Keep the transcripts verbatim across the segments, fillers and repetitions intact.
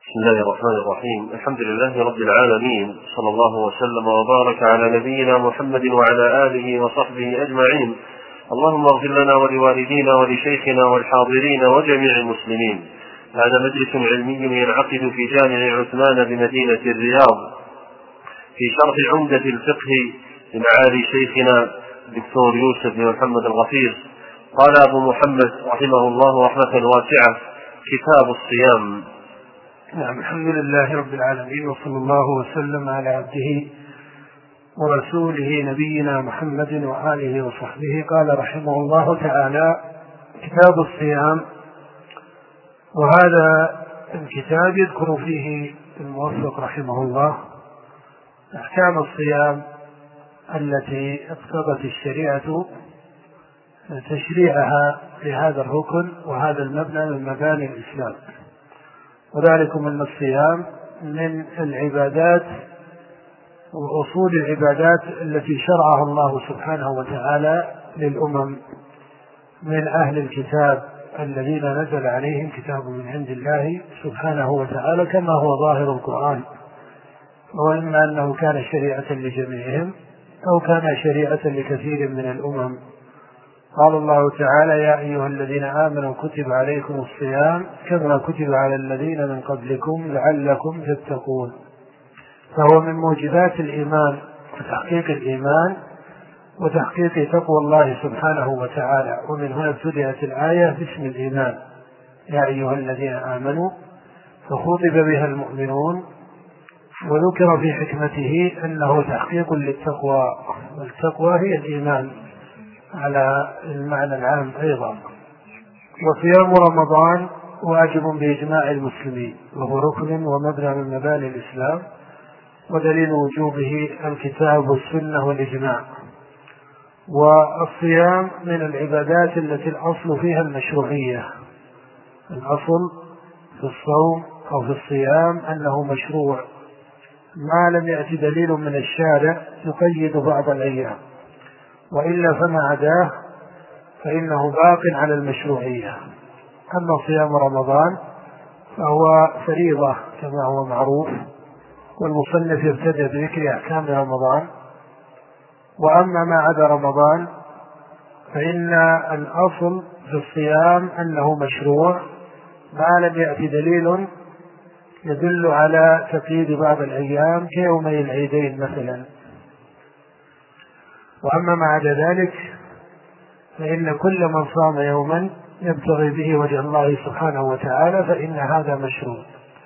بسم الله الرحمن الرحيم. الحمد لله رب العالمين، صلى الله وسلم وبارك على نبينا محمد وعلى آله وصحبه أجمعين. اللهم اغفر لنا ولوالدينا ولشيخنا والحاضرين وجميع المسلمين. هذا مجلس علمي ينعقد في جامع عثمان بمدينة الرياض في شرح عمدة الفقه لمعالي شيخنا الدكتور يوسف بن محمد الغفير. قال أبو محمد رحمه الله رحمة واسعة: كتاب الصيام. نعم، الحمد لله رب العالمين، وصلى الله وسلم على عبده ورسوله نبينا محمد وآله وصحبه. قال رحمه الله تعالى: كتاب الصيام. وهذا الكتاب يذكر فيه الموفق رحمه الله أحكام الصيام التي اقتضت الشريعة تشريعها لهذا الركن وهذا المبنى من مباني الإسلام، وذلك من الصيام من العبادات وأصول العبادات التي شرعها الله سبحانه وتعالى للأمم من أهل الكتاب الذين نزل عليهم كتاب من عند الله سبحانه وتعالى، كما هو ظاهر القرآن، وإما أنه كان شريعة لجميعهم أو كان شريعة لكثير من الأمم. قال الله تعالى: يا أيها الذين آمنوا كتب عليكم الصيام كما كتب على الذين من قبلكم لعلكم تتقون. فهو من موجبات الإيمان وتحقيق الإيمان وتحقيق تقوى الله سبحانه وتعالى. ومن هنا ابتدأت الآية باسم الإيمان: يا أيها الذين آمنوا، فخطب بها المؤمنون، وذكر في حكمته أنه تحقيق للتقوى، والتقوى هي الإيمان على المعنى العام أيضا. وصيام رمضان واجب بإجماع المسلمين، وهو ركن ومبنى من مباني الإسلام، ودليل وجوبه الكتاب والسنة والإجماع. والصيام من العبادات التي الأصل فيها المشروعية. الأصل في الصوم أو في الصيام أنه مشروع، ما لم يأتي دليل من الشارع يقيد بعض الأيام، وإلا فما عداه فإنه باق على المشروعية. أما صيام رمضان فهو فريضة كما هو معروف، والمصنف يبتدأ بذكر أحكام رمضان. وأما ما عدا رمضان فإن الأصل في الصيام أنه مشروع، ما لم يأتي دليل يدل على تقييد بعض الأيام كيومي العيدين مثلا. وأما ما عدا ذلك فإن كل من صام يوما يبتغي به وجه الله سبحانه وتعالى فإن هذا مشروع،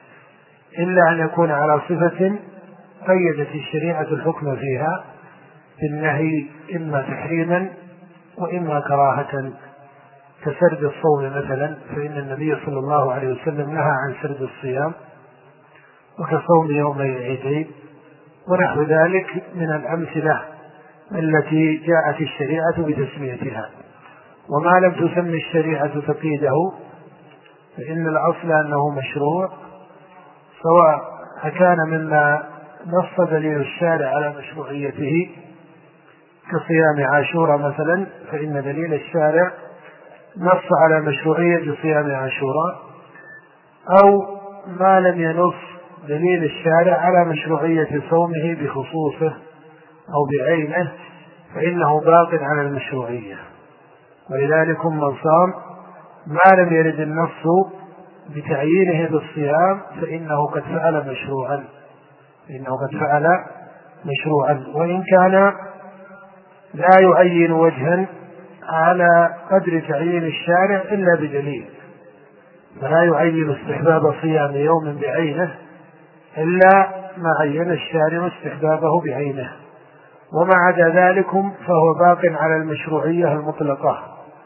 إلا أن يكون على صفة قيدت الشريعة الحكم فيها بالنهي، إما تحريما وإما كراهة، كسرد الصوم مثلا، فإن النبي صلى الله عليه وسلم نهى عن سرد الصيام، وكصوم يومي العيدين، ونحو ذلك من الأمثلة التي جاءت الشريعة بتسميتها. وما لم تسمي الشريعة تقييده فإن الأصل أنه مشروع، سواء أكان مما نص دليل الشارع على مشروعيته كصيام عاشوراء مثلا، فإن دليل الشارع نص على مشروعية صيام عاشوراء، أو ما لم ينص دليل الشارع على مشروعية صومه بخصوصه أو بعينه فإنه باق على المشروعية. ولذلك من صام ما لم يرد النص بتعيينه بالصيام فإنه قد فعل مشروعا فإنه قد فعل مشروعا وإن كان لا يعين وجها على قدر تعيين الشارع إلا بدليل، فلا يعين استحباب صيام يوم بعينه إلا ما عين الشارع استحبابه بعينه. وما عدا ذلك فهو باق على المشروعية المطلقة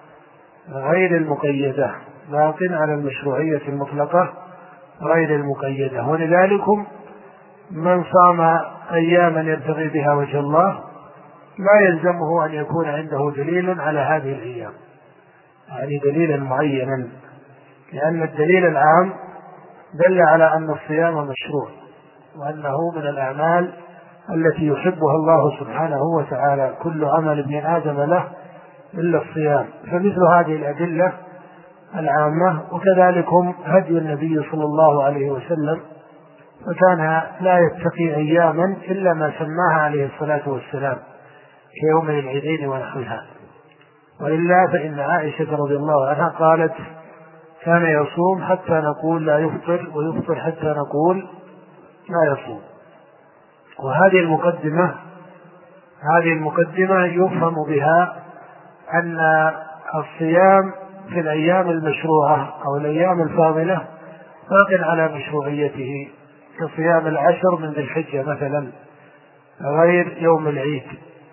غير المقيدة، باق على المشروعية المطلقة غير المقيدة. ولذلك من صام أياما يبتغي بها وجه الله لا يلزمه أن يكون عنده دليل على هذه الأيام، يعني دليلا معينا، لأن الدليل العام دل على أن الصيام مشروع وأنه من الأعمال التي يحبها الله سبحانه وتعالى، كل عمل ابن آدم له إلا الصيام. فمثل هذه الأدلة العامة، وكذلك هدي النبي صلى الله عليه وسلم، فكان لا يتقي أياما إلا ما سماها عليه الصلاة والسلام كيوم العيدين ونحوها. وإلا فإن عائشة رضي الله عنها قالت كان يصوم حتى نقول لا يفطر، ويفطر حتى نقول لا يصوم. وهذه المقدمة هذه المقدمة يفهم بها أن الصيام في الأيام المشروعة أو الأيام الفاضلة باق على مشروعيته، كصيام العشر من ذي الحجة مثلا غير يوم العيد.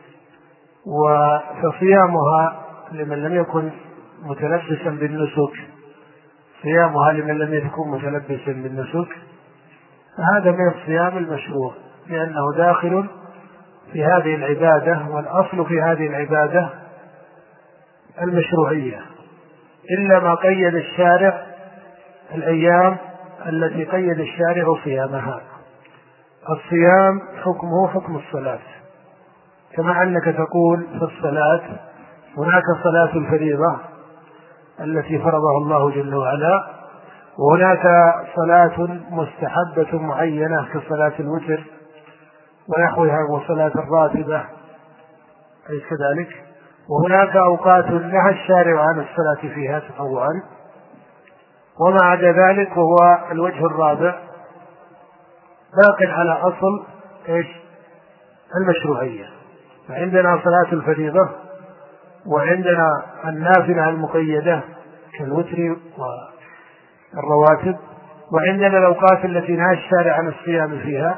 وفصيامها لمن لم يكن متلبسا بالنسك صيامها لمن لم يكن متلبسا بالنسك فهذا من الصيام المشروع، لأنه داخل في هذه العبادة، والأصل في هذه العبادة المشروعية، إلا ما قيد الشارع الأيام التي قيد الشارع صيامها. الصيام حكمه حكم الصلاة، كما أنك تقول في الصلاة هناك صلاة الفريضة التي فرضها الله جل وعلا، وهناك صلاة مستحبة معينة كصلاة الوتر ونحوها وصلاة الراتبة أي كذلك، وهناك أوقات نهى الشارع عن الصلاة فيها تطوعا، وما عدا ذلك وهو الوجه الرابع باق على أصل إيش؟ المشروعية. فعندنا صلاة الفريضة، وعندنا النافلة المقيدة كالوتر والرواتب، وعندنا الأوقات التي نهى الشارع عن الصيام فيها،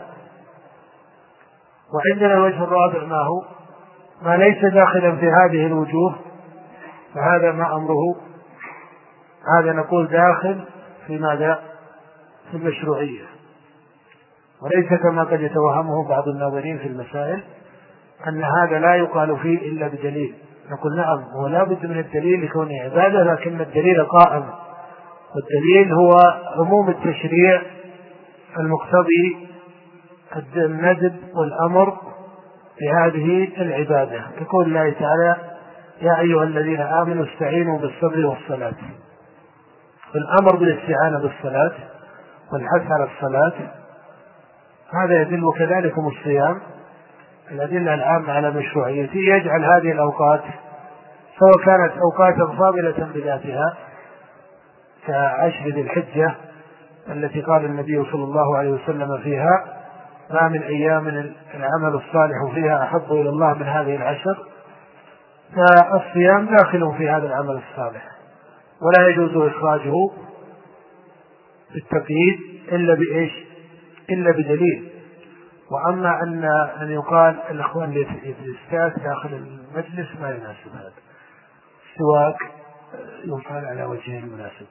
وعندنا الوجه الرابع ما هو ما ليس داخلا في هذه الوجوه، فهذا ما أمره هذا نقول داخل في ماذا؟ في المشروعية، وليس كما قد يتوهمه بعض الناظرين في المسائل أن هذا لا يقال فيه إلا بدليل. نقول نعم هو لا بد من الدليل لكونه عبادة، لكن الدليل قائم، والدليل هو عموم التشريع المقتضي الندب والأمر بهذه العبادة، يقول الله تعالى يا أيها الذين آمنوا استعينوا بالصبر والصلاة، الأمر بالاستعانة بالصلاة والحث على الصلاة هذا يدل، وكذلك الصيام الأدلة العامة على مشروعيته يجعل هذه الأوقات سواء كانت أوقاتا فاضلة بذاتها كعشر ذي الحجة التي قال النبي صلى الله عليه وسلم فيها ما من أيام العمل الصالح فيها أحب إلى الله من هذه العشر، فالصيام داخل في هذا العمل الصالح ولا يجوز إخراجه بالتقييد إلا بإيش؟ إلا بدليل. وأما أن أن يقال الإخوان للإستاذ داخل المجلس ما يناسب هذا، السواك يقال على وجه المناسب.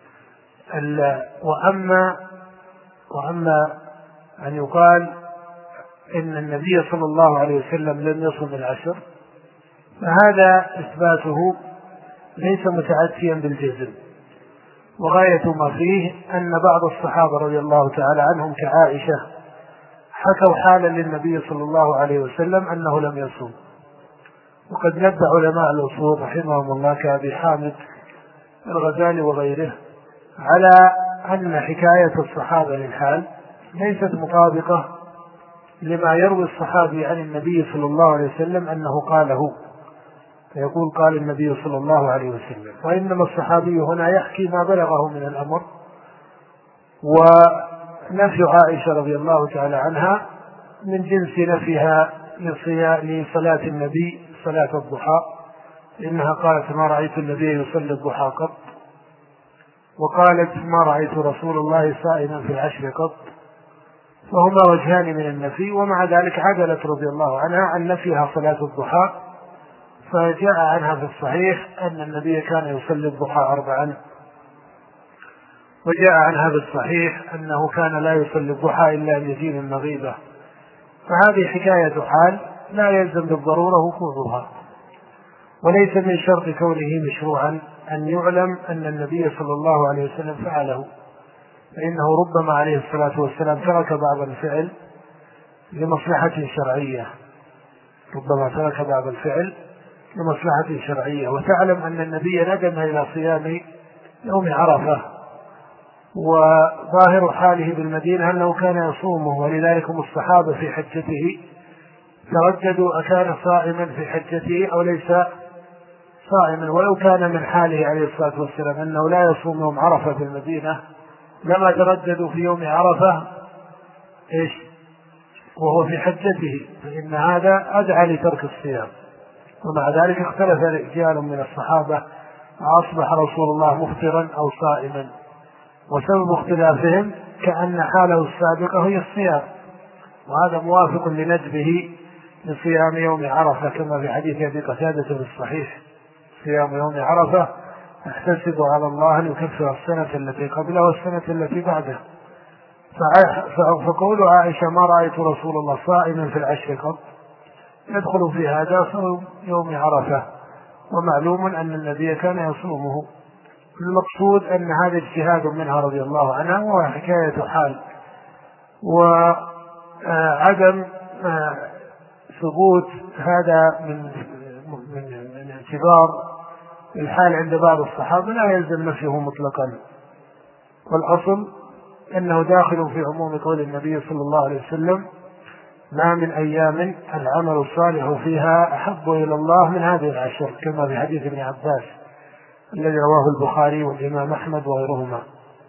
وأما وأما أن يقال إن النبي صلى الله عليه وسلم لم يصم العشر فهذا إثباته ليس متعديا بالجزم، وغاية ما فيه أن بعض الصحابة رضي الله تعالى عنهم كعائشة حكوا حالا للنبي صلى الله عليه وسلم أنه لم يصوم. وقد نبه علماء الأصول رحمهم الله كأبي حامد الغزالي وغيره على أن حكاية الصحابة للحال ليست مطابقة لما يروي الصحابي عن النبي صلى الله عليه وسلم أنه قاله، فيقول قال النبي صلى الله عليه وسلم، وإنما الصحابي هنا يحكي ما بلغه من الأمر. ونفي عائشة رضي الله تعالى عنها من جنس نفيها لصلاة النبي صلاة الضحى، إنها قالت ما رأيت النبي يصلي الضحى قط، وقالت ما رأيت رسول الله صائما في العشر قط، فهما وجهان من النفي. ومع ذلك عدلت رضي الله عنها عن نفيها صلاة الضحى، فجاء عنها في الصحيح أن النبي كان يصلي الضحى أربعا، وجاء عنها في الصحيح أنه كان لا يصلي الضحى إلا أن يزيد المغيبة. فهذه حكاية حال لا يلزم بالضرورة وقوعها، وليس من شرط كونه مشروعا أن يعلم أن النبي صلى الله عليه وسلم فعله، فإنه ربما عليه الصلاة والسلام ترك بعض الفعل لمصلحة شرعية، ربما ترك بعض الفعل لمصلحة شرعية. وتعلم أن النبي ندم إلى صيام يوم عرفة، وظاهر حاله بالمدينة أنه كان يصومه، ولذلك الصحابة في حجته ترددوا أكان صائما في حجته أو ليس صائما، ولو كان من حاله عليه الصلاة والسلام أنه لا يصوم يوم عرفة في المدينة لما ترددوا في يوم عرفة إيش وهو في حجته، فإن هذا أدعى لترك الصيام. ومع ذلك اختلف رجال من الصحابة أصبح رسول الله مفطرا أو صائما، وسبب اختلافهم كأن حاله السابقة هي الصيام، وهذا موافق لندبه لصيام يوم عرفة كما في حديث أبي قتادة في الصحيح: صيام يوم عرفة أحتسب على الله أن يكفر السنة التي قبله والسنة التي بعده. فقول عائشة: ما رأيت رسول الله صائما في العشر قط، يدخل في هذا صوم يوم عرفة، ومعلوم أن النبي كان يصومه. المقصود أن هذا اجتهاد منها رضي الله عنها وحكاية حال، وعدم ثبوت هذا من من من اعتبار الحال عند بعض الصحابة لا يلزم نفيه مطلقا، والأصل أنه داخل في عموم قول النبي صلى الله عليه وسلم: ما من أيام العمل الصالح فيها أحب إلى الله من هذه العشر، كما في حديث ابن عباس الذي رواه البخاري والإمام أحمد وغيرهما.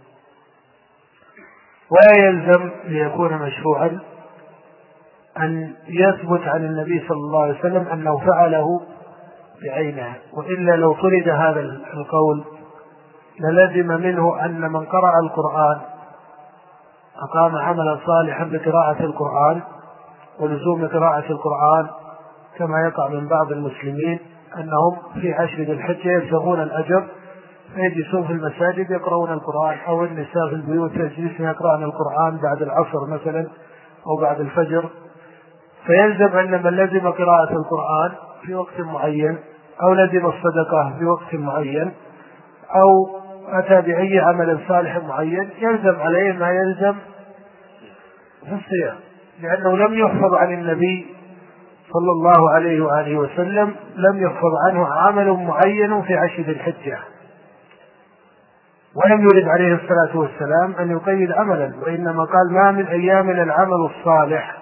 ولا يلزم ليكون مشروعا أن يثبت عن النبي صلى الله عليه وسلم أنه فعله بعينه، وإلا لو فرض هذا القول للزم منه أن من قرأ القرآن أقام عملا صالحا بقراءة القرآن ولزوم قراءة القرآن، كما يقع من بعض المسلمين أنهم في عشر ذي الحجة يبتغون الأجر فيجلسون في المساجد يقرؤون القرآن، أو النساء في البيوت يجلسن يقرأن القرآن بعد العصر مثلا أو بعد الفجر، فيلزم أن من لزم قراءة القرآن في وقت معين أو لزم الصدقة في وقت معين أو أتى بأي عمل صالح معين يلزم عليه ما يلزم في الصيام، لأنه لم يحفظ عن النبي صلى الله عليه وآله وسلم لم يحفظ عنه عمل معين في عشر ذي الحجة، ولم يرد عليه الصلاة والسلام أن يقيد عملا، وإنما قال: ما من أيام العمل الصالح.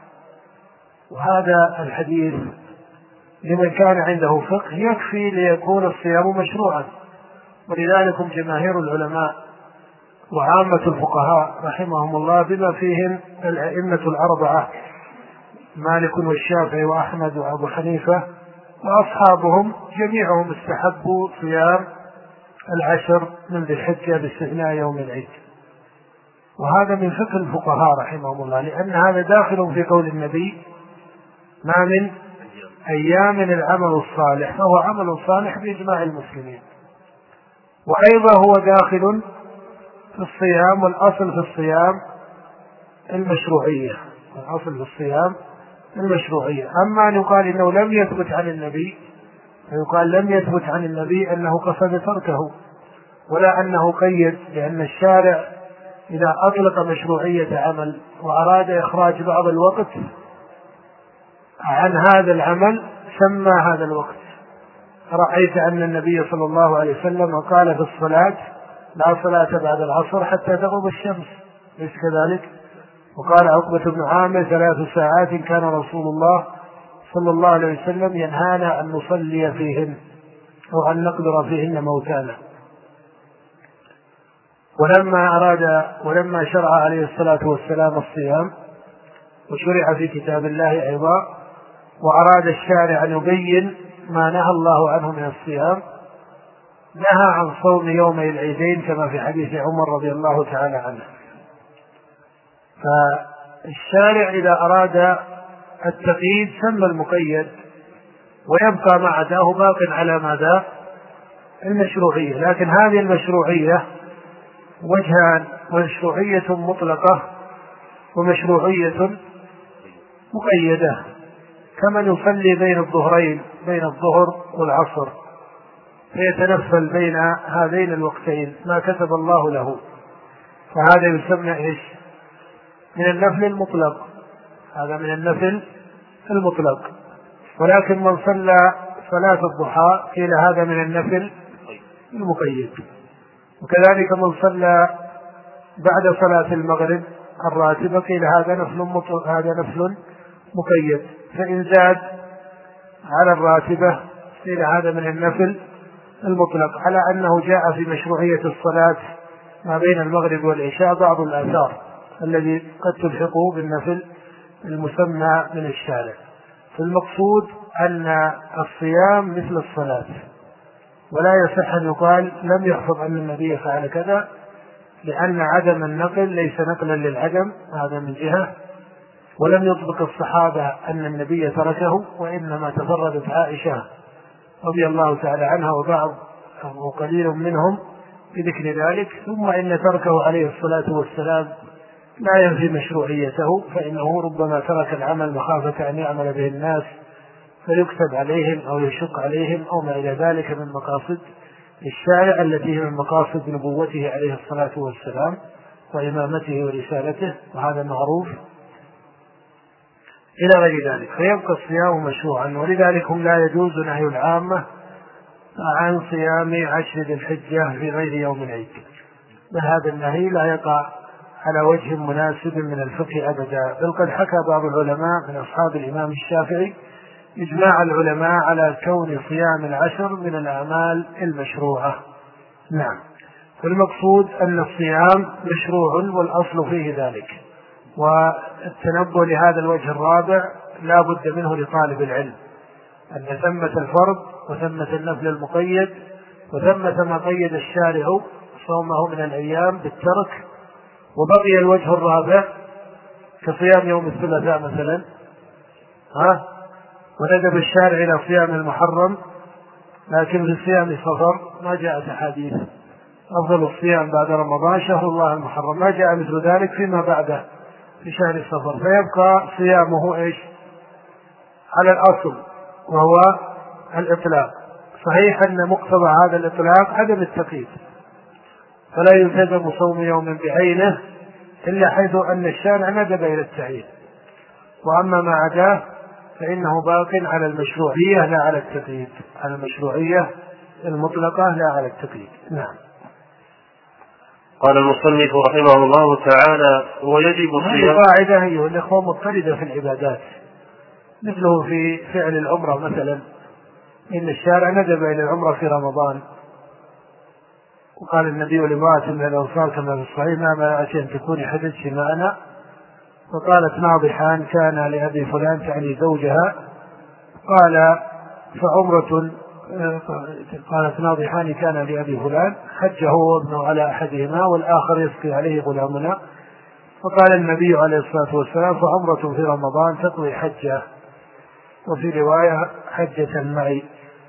وهذا الحديث لمن كان عنده فقه يكفي ليكون الصيام مشروعا، ولذلك جماهير العلماء وعامة الفقهاء رحمهم الله بما فيهم الأئمة الأربعة مالك والشافعي وأحمد وأبو حنيفة وأصحابهم جميعهم استحبوا صيام العشر من ذي الحجة باستثناء يوم العيد، وهذا من فقه الفقهاء رحمهم الله، لأن هذا داخل في قول النبي: ما من أيام العمل الصالح، فهو عمل صالح بإجماع المسلمين. وأيضا هو داخل في الصيام، والأصل في الصيام المشروعية، الأصل في الصيام المشروعية. أما أن يقال إنه لم يثبت عن النبي، فيقال لم يثبت عن النبي أنه قصد تركه ولا أنه قيد، لأن الشارع إذا أطلق مشروعية عمل وأراد إخراج بعض الوقت عن هذا العمل سمى هذا الوقت. رأيت أن النبي صلى الله عليه وسلم قال في الصلاة: لا صلاة بعد العصر حتى تغرب الشمس، ليس كذلك؟ وقال عقبة بن عامر: ثلاث ساعات كان رسول الله صلى الله عليه وسلم ينهانا أن نصلي فيهن أو أن نقدر فيهن موتانا. ولما أراد ولما شرع عليه الصلاة والسلام الصيام وشرع في كتاب الله أيضا، وأراد الشارع أن يبين ما نهى الله عنه من الصيام، نهى عن صوم يومي العيدين كما في حديث عمر رضي الله تعالى عنه. فالشارع إذا أراد التقييد سمى المقيد، ويبقى ما عداه باق على ماذا؟ المشروعية. لكن هذه المشروعية وجهان: مشروعية مطلقة ومشروعية مقيدة، كمن يصلي بين الظهرين بين الظهر والعصر فيتنفل بين هذين الوقتين ما كتب الله له، فهذا يسمى إيش؟ من النفل المطلق، هذا من النفل المطلق. ولكن من صلى صلاة الضحى قيل هذا من النفل المقيد. وكذلك من صلى بعد صلاة المغرب الراتبة قيل هذا نفل هذا نفل مقيد، فإن زاد على الراتبة قيل هذا من النفل المطلق، على أنه جاء في مشروعية الصلاة ما بين المغرب والعشاء بعض الآثار الذي قد تلحقه بالنفل المسمى من الشارع. فالمقصود أن الصيام مثل الصلاة، ولا يصح أن يقال لم يحفظ أن النبي فعل كذا، لأن عدم النقل ليس نقلا للعدم، هذا من جهة، ولم يطبق الصحابة أن النبي تركه، وإنما تفردت عائشة رضي الله تعالى عنها وبعض وقليل منهم بذكر ذلك. ثم إن تركه عليه الصلاة والسلام لا ينفي مشروعيته، فإنه ربما ترك العمل مخافة أن يعمل به الناس فيكتب عليهم أو يشق عليهم أو ما إلى ذلك من مقاصد الشارع التي هي من مقاصد نبوته عليه الصلاة والسلام وإمامته ورسالته، وهذا معروف إلى غير ذلك، فيبقى الصيام مشروعا. ولذلك لا يجوز نهي العامة عن صيام عشر ذي الحجة في غير يوم العيد، وهذا النهي لا يقع على وجه مناسب من الفقه أبدا، بل قد حكى بعض العلماء من أصحاب الإمام الشافعي إجماع العلماء على كون صيام العشر من الأعمال المشروعة. نعم، والمقصود أن الصيام مشروع والأصل فيه ذلك، والتنبه لهذا الوجه الرابع لا بد منه لطالب العلم، أن ثمة الفرض وثمة النفل المقيد وثمة ما قيد الشارع صومه من الأيام بالترك، وبقي الوجه الرابع كصيام يوم الثلاثاء مثلا، ها وندب الشارع إلى صيام المحرم، لكن في صيام صفر ما جاءت أحاديث أفضل الصيام بعد رمضان شهر الله المحرم، ما جاء مثل ذلك فيما بعده في شهر صفر، فيبقى صيامه إيش على الأصل وهو الإطلاق. صحيح أن مقتضى هذا الإطلاق عدم التقييد، فلا يلتزم صوم يوم بعينه إلا حيث أن الشارع ندب إلى التعيين، وأما ما عداه فإنه باق على المشروعية لا على التقييد، على المشروعية المطلقة لا على التقييد. نعم. قال المصنف رحمه الله تعالى: ويجب هذه قاعدة أيها الأخوة مضطردة في العبادات، مثله في فعل العمرة مثلا، إن الشارع ندب إلى العمرة في رمضان، وقال النبي لامرأة من الأنصار كما في الصحيح: ما منعك أن تكوني حدثت معنا؟ فقالت: ناضحان كان لأبي فلان، تعني زوجها. قال: فعمرة، قالت: ناضحان كان لأبي فلان، حج هو وابنه على أحدهما والآخر يسقي عليه غلامنا. فقال النبي عليه الصلاة والسلام: فعمرة في رمضان تقضي حجة، وفي رواية حجة معي.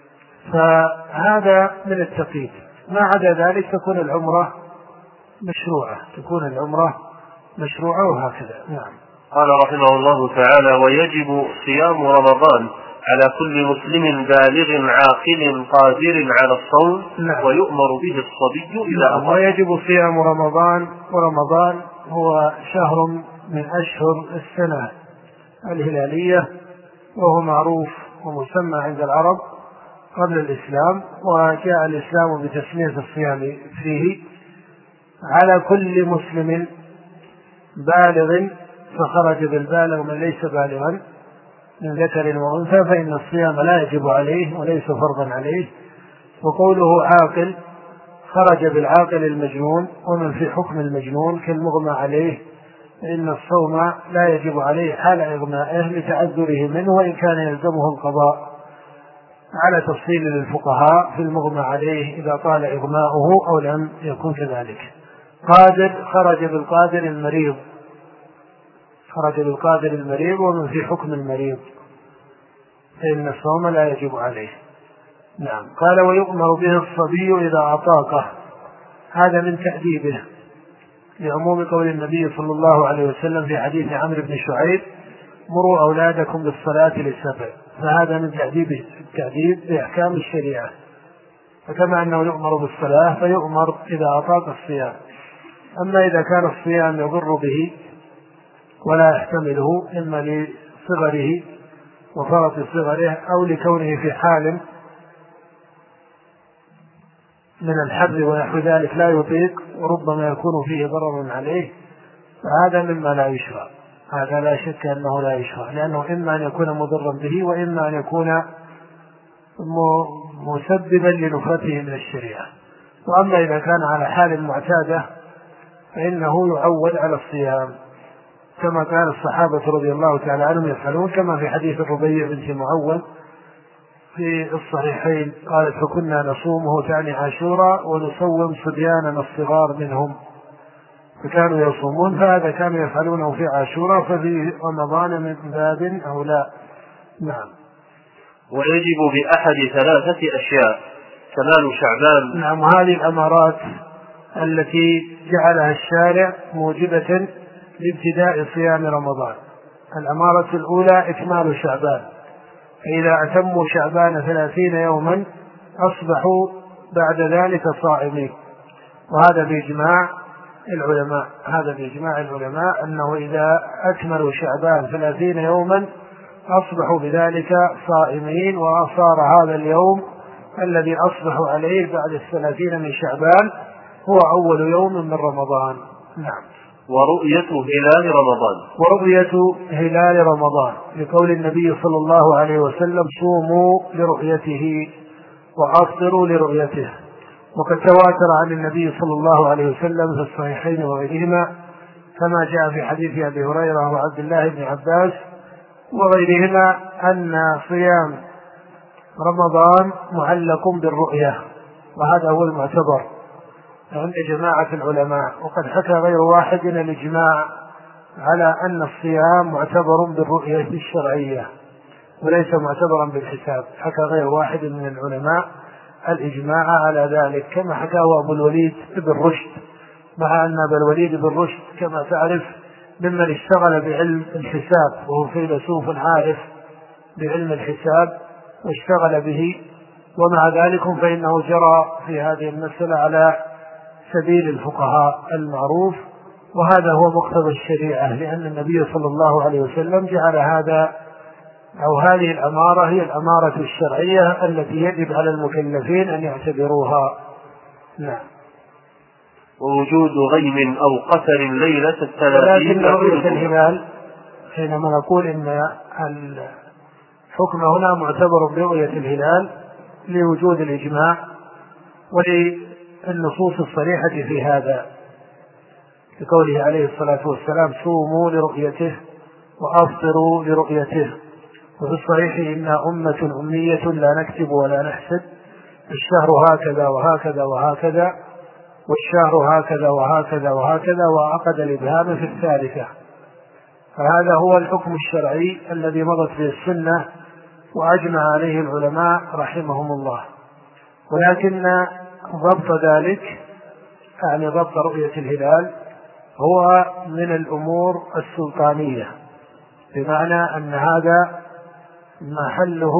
فهذا من التقييد، ما عدا ذلك تكون العمرة مشروعة، تكون العمرة مشروعة وهكذا. نعم. قال رحمه الله تعالى: ويجب صيام رمضان على كل مسلم بالغ عاقل قادر على الصوم. نعم. ويؤمر به الصبي إذا أمر. ويجب صيام رمضان، ورمضان هو شهر من أشهر السنة الهلالية، وهو معروف ومسمى عند العرب قبل الإسلام، وجاء الإسلام بتسمية الصيام فيه على كل مسلم بالغ، فخرج بالبالغ من ليس بالغا من ذكر وأنثى، فإن الصيام لا يجب عليه وليس فرضا عليه. وقوله عاقل خرج بالعاقل المجنون، ومن في حكم المجنون كالمغمى عليه، فإن الصوم لا يجب عليه حال إغمائه لتعذره منه، وإن كان يلزمه القضاء على تفصيل للفقهاء في المغمى عليه إذا طال إغماؤه أو لم يكن كذلك. قادر خرج بالقادر المريض، خرج بالقادر المريض، ومن في حكم المريض فإن الصوم لا يجب عليه. نعم. قال: ويؤمر به الصبي إذا أطاقه، هذا من تأديبه لعموم قول النبي صلى الله عليه وسلم في حديث عمرو بن شعيب: مروا أولادكم بالصلاة للسبع، فهذا من تأديب التأديب بأحكام الشريعة. فكما أنه يؤمر بالصلاة فيؤمر إذا أطاق الصيام. أما إذا كان الصيام يضر به ولا يحتمله، إما لصغره وفرط صغره أو لكونه في حال من الحر ونحو ذلك لا يطيق وربما يكون فيه ضرر عليه، فهذا مما لا يشرع. هذا لا شك أنه لا يشرع، لأنه إما أن يكون مضرا به وإما أن يكون مسببا لنفرته من الشريعة. وأما إذا كان على حال معتادة فإنه يعود على الصيام كما كان الصحابة رضي الله تعالى عنهم يفعلون، كما في حديث الربيع بنت معوذ في الصحيحين قالت: فكنا نصومه تعني عاشوراء ونصوم صبياننا الصغار منهم، فكانوا يصومون، فهذا كانوا يفعلونه في عاشوراء، ففي رمضان من باب أولى. نعم. ويجب بأحد ثلاثة أشياء: كمال شعبان. نعم. وهذه الأمارات التي جعلها الشارع موجبة لابتداء صيام رمضان. الأمارة الأولى إكمال شعبان، فإذا أتموا شعبان ثلاثين يوما أصبحوا بعد ذلك صائمين، وهذا بإجماع العلماء. هذا بإجماع العلماء أنه إذا أكملوا شعبان ثلاثين يوما أصبحوا بذلك صائمين، وصار هذا اليوم الذي أصبحوا عليه بعد الثلاثين من شعبان هو أول يوم من رمضان. نعم. ورؤية هلال رمضان. ورؤية هلال رمضان لقول النبي صلى الله عليه وسلم: صوموا لرؤيته وأفطروا لرؤيته. وقد تواتر عن النبي صلى الله عليه وسلم في الصحيحين وغيرهما كما جاء في حديث أبي هريرة وعبد الله بن عباس وغيرهما أن صيام رمضان معلق بالرؤية، وهذا هو المعتبر عند جماعة العلماء. وقد حكى غير واحد الإجماع على أن الصيام معتبر بالرؤية الشرعية وليس معتبرا بالحساب. حكى غير واحد من العلماء الإجماع على ذلك، كما حكاه أبو الوليد بن رشد، مع أن أبا الوليد بن رشد كما تعرف ممن اشتغل بعلم الحساب، وهو فيلسوف عارف بعلم الحساب واشتغل به، ومع ذلك فإنه جرى في هذه المسألة على سبيل الفقهاء المعروف، وهذا هو مقتضى الشريعة، لأن النبي صلى الله عليه وسلم جعل هذا أو هذه الأمارة هي الأمارة الشرعية التي يجب على المكلفين أن يعتبروها. نعم. ووجود غيم أو قتر ليلة الثلاثين. لكن رؤية الهلال حينما نقول إن الحكم هنا معتبر برؤية الهلال لوجود الإجماع وللنصوص الصريحة في هذا، لقوله عليه الصلاة والسلام: صوموا لرؤيته وأفطروا لرؤيته. وفي الصحيح: إنا أمة أمية لا نكتب ولا نحسد، الشهر هكذا وهكذا وهكذا، والشهر هكذا وهكذا وهكذا، وعقد الإبهام في الثالثة. فهذا هو الحكم الشرعي الذي مضت به السنة وأجمع عليه العلماء رحمهم الله. ولكن ضبط ذلك يعني ضبط رؤية الهلال هو من الأمور السلطانية، بمعنى أن هذا محله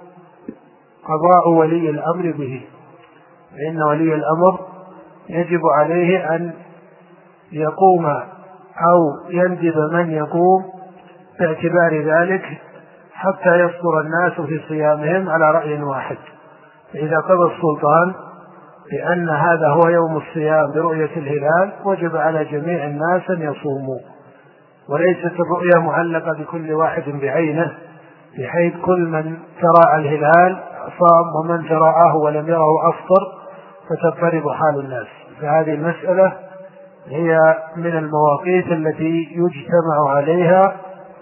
قضاء ولي الأمر به، فإن ولي الأمر يجب عليه أن يقوم أو يندب من يقوم باعتبار ذلك حتى يصدر الناس في صيامهم على رأي واحد. فإذا قضى السلطان بأن هذا هو يوم الصيام برؤية الهلال وجب على جميع الناس أن يصوموا، وليست الرؤية معلقة بكل واحد بعينه، بحيث كل من تراءى الهلال صام ومن تراءاه ولم يره أفطر فتضطرب حال الناس. فهذه المسألة هي من المواقيت التي يجتمع عليها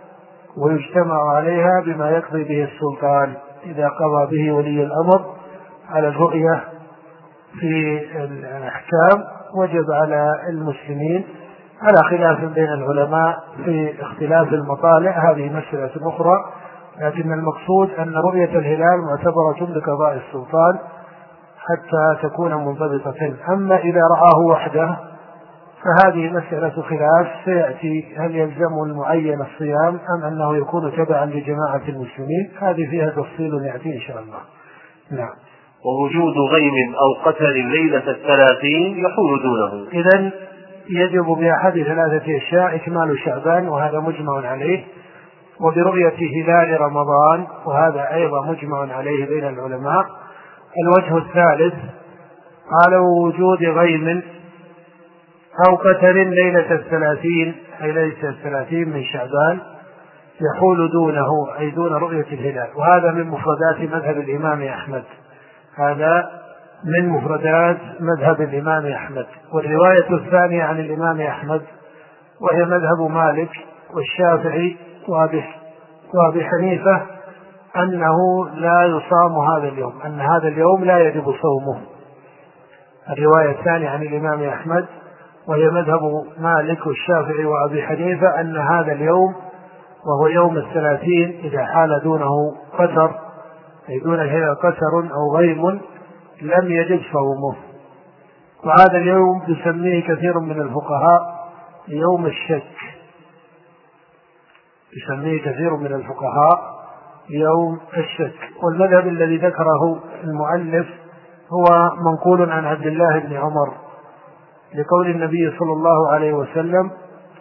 ويجتمع عليها بما يقضي به السلطان. إذا قضى به ولي الأمر على الرؤية في الأحكام وجب على المسلمين، على خلاف بين العلماء في اختلاف المطالع، هذه مسألة أخرى، لكن المقصود أن رؤية الهلال معتبرة بقضاء السلطان حتى تكون منضبطة. أما إذا رآه وحده فهذه مسألة خلاف سيأتي، هل يلزم المعين الصيام أم أنه يكون تبعا لجماعة المسلمين؟ هذه فيها تفصيل يأتي إن شاء الله. نعم. ووجود غيم أو قتر ليلة الثلاثين يحول دونه. إذن يجب بأحد ثلاثة أشياء: إكمال شعبان وهذا مجمع عليه، وبرؤية هلال رمضان وهذا أيضا مجمع عليه بين العلماء. الوجه الثالث قال ووجود غيم أو قتر ليلة الثلاثين أي ليلة الثلاثين من شعبان يحول دونه أي دون رؤية الهلال. وهذا من مفردات مذهب الإمام أحمد، هذا من مفردات مذهب الإمام أحمد. والرواية الثانية عن الإمام أحمد وهي مذهب مالك والشافعي وأبي حنيفة أنه لا يصام هذا اليوم، أن هذا اليوم لا يجب صومه. الرواية الثانية عن الإمام أحمد وهي مذهب مالك والشافعي وأبي حنيفة أن هذا اليوم وهو يوم الثلاثين إذا حال دونه قتر أي دون الهلال قتر أو غيم لم يجب صومه. وهذا اليوم يسميه كثير من الفقهاء يوم الشك، يسميه كثير من الفقهاء يوم الشك. والمذهب الذي ذكره المؤلف هو منقول عن عبد الله بن عمر لقول النبي صلى الله عليه وسلم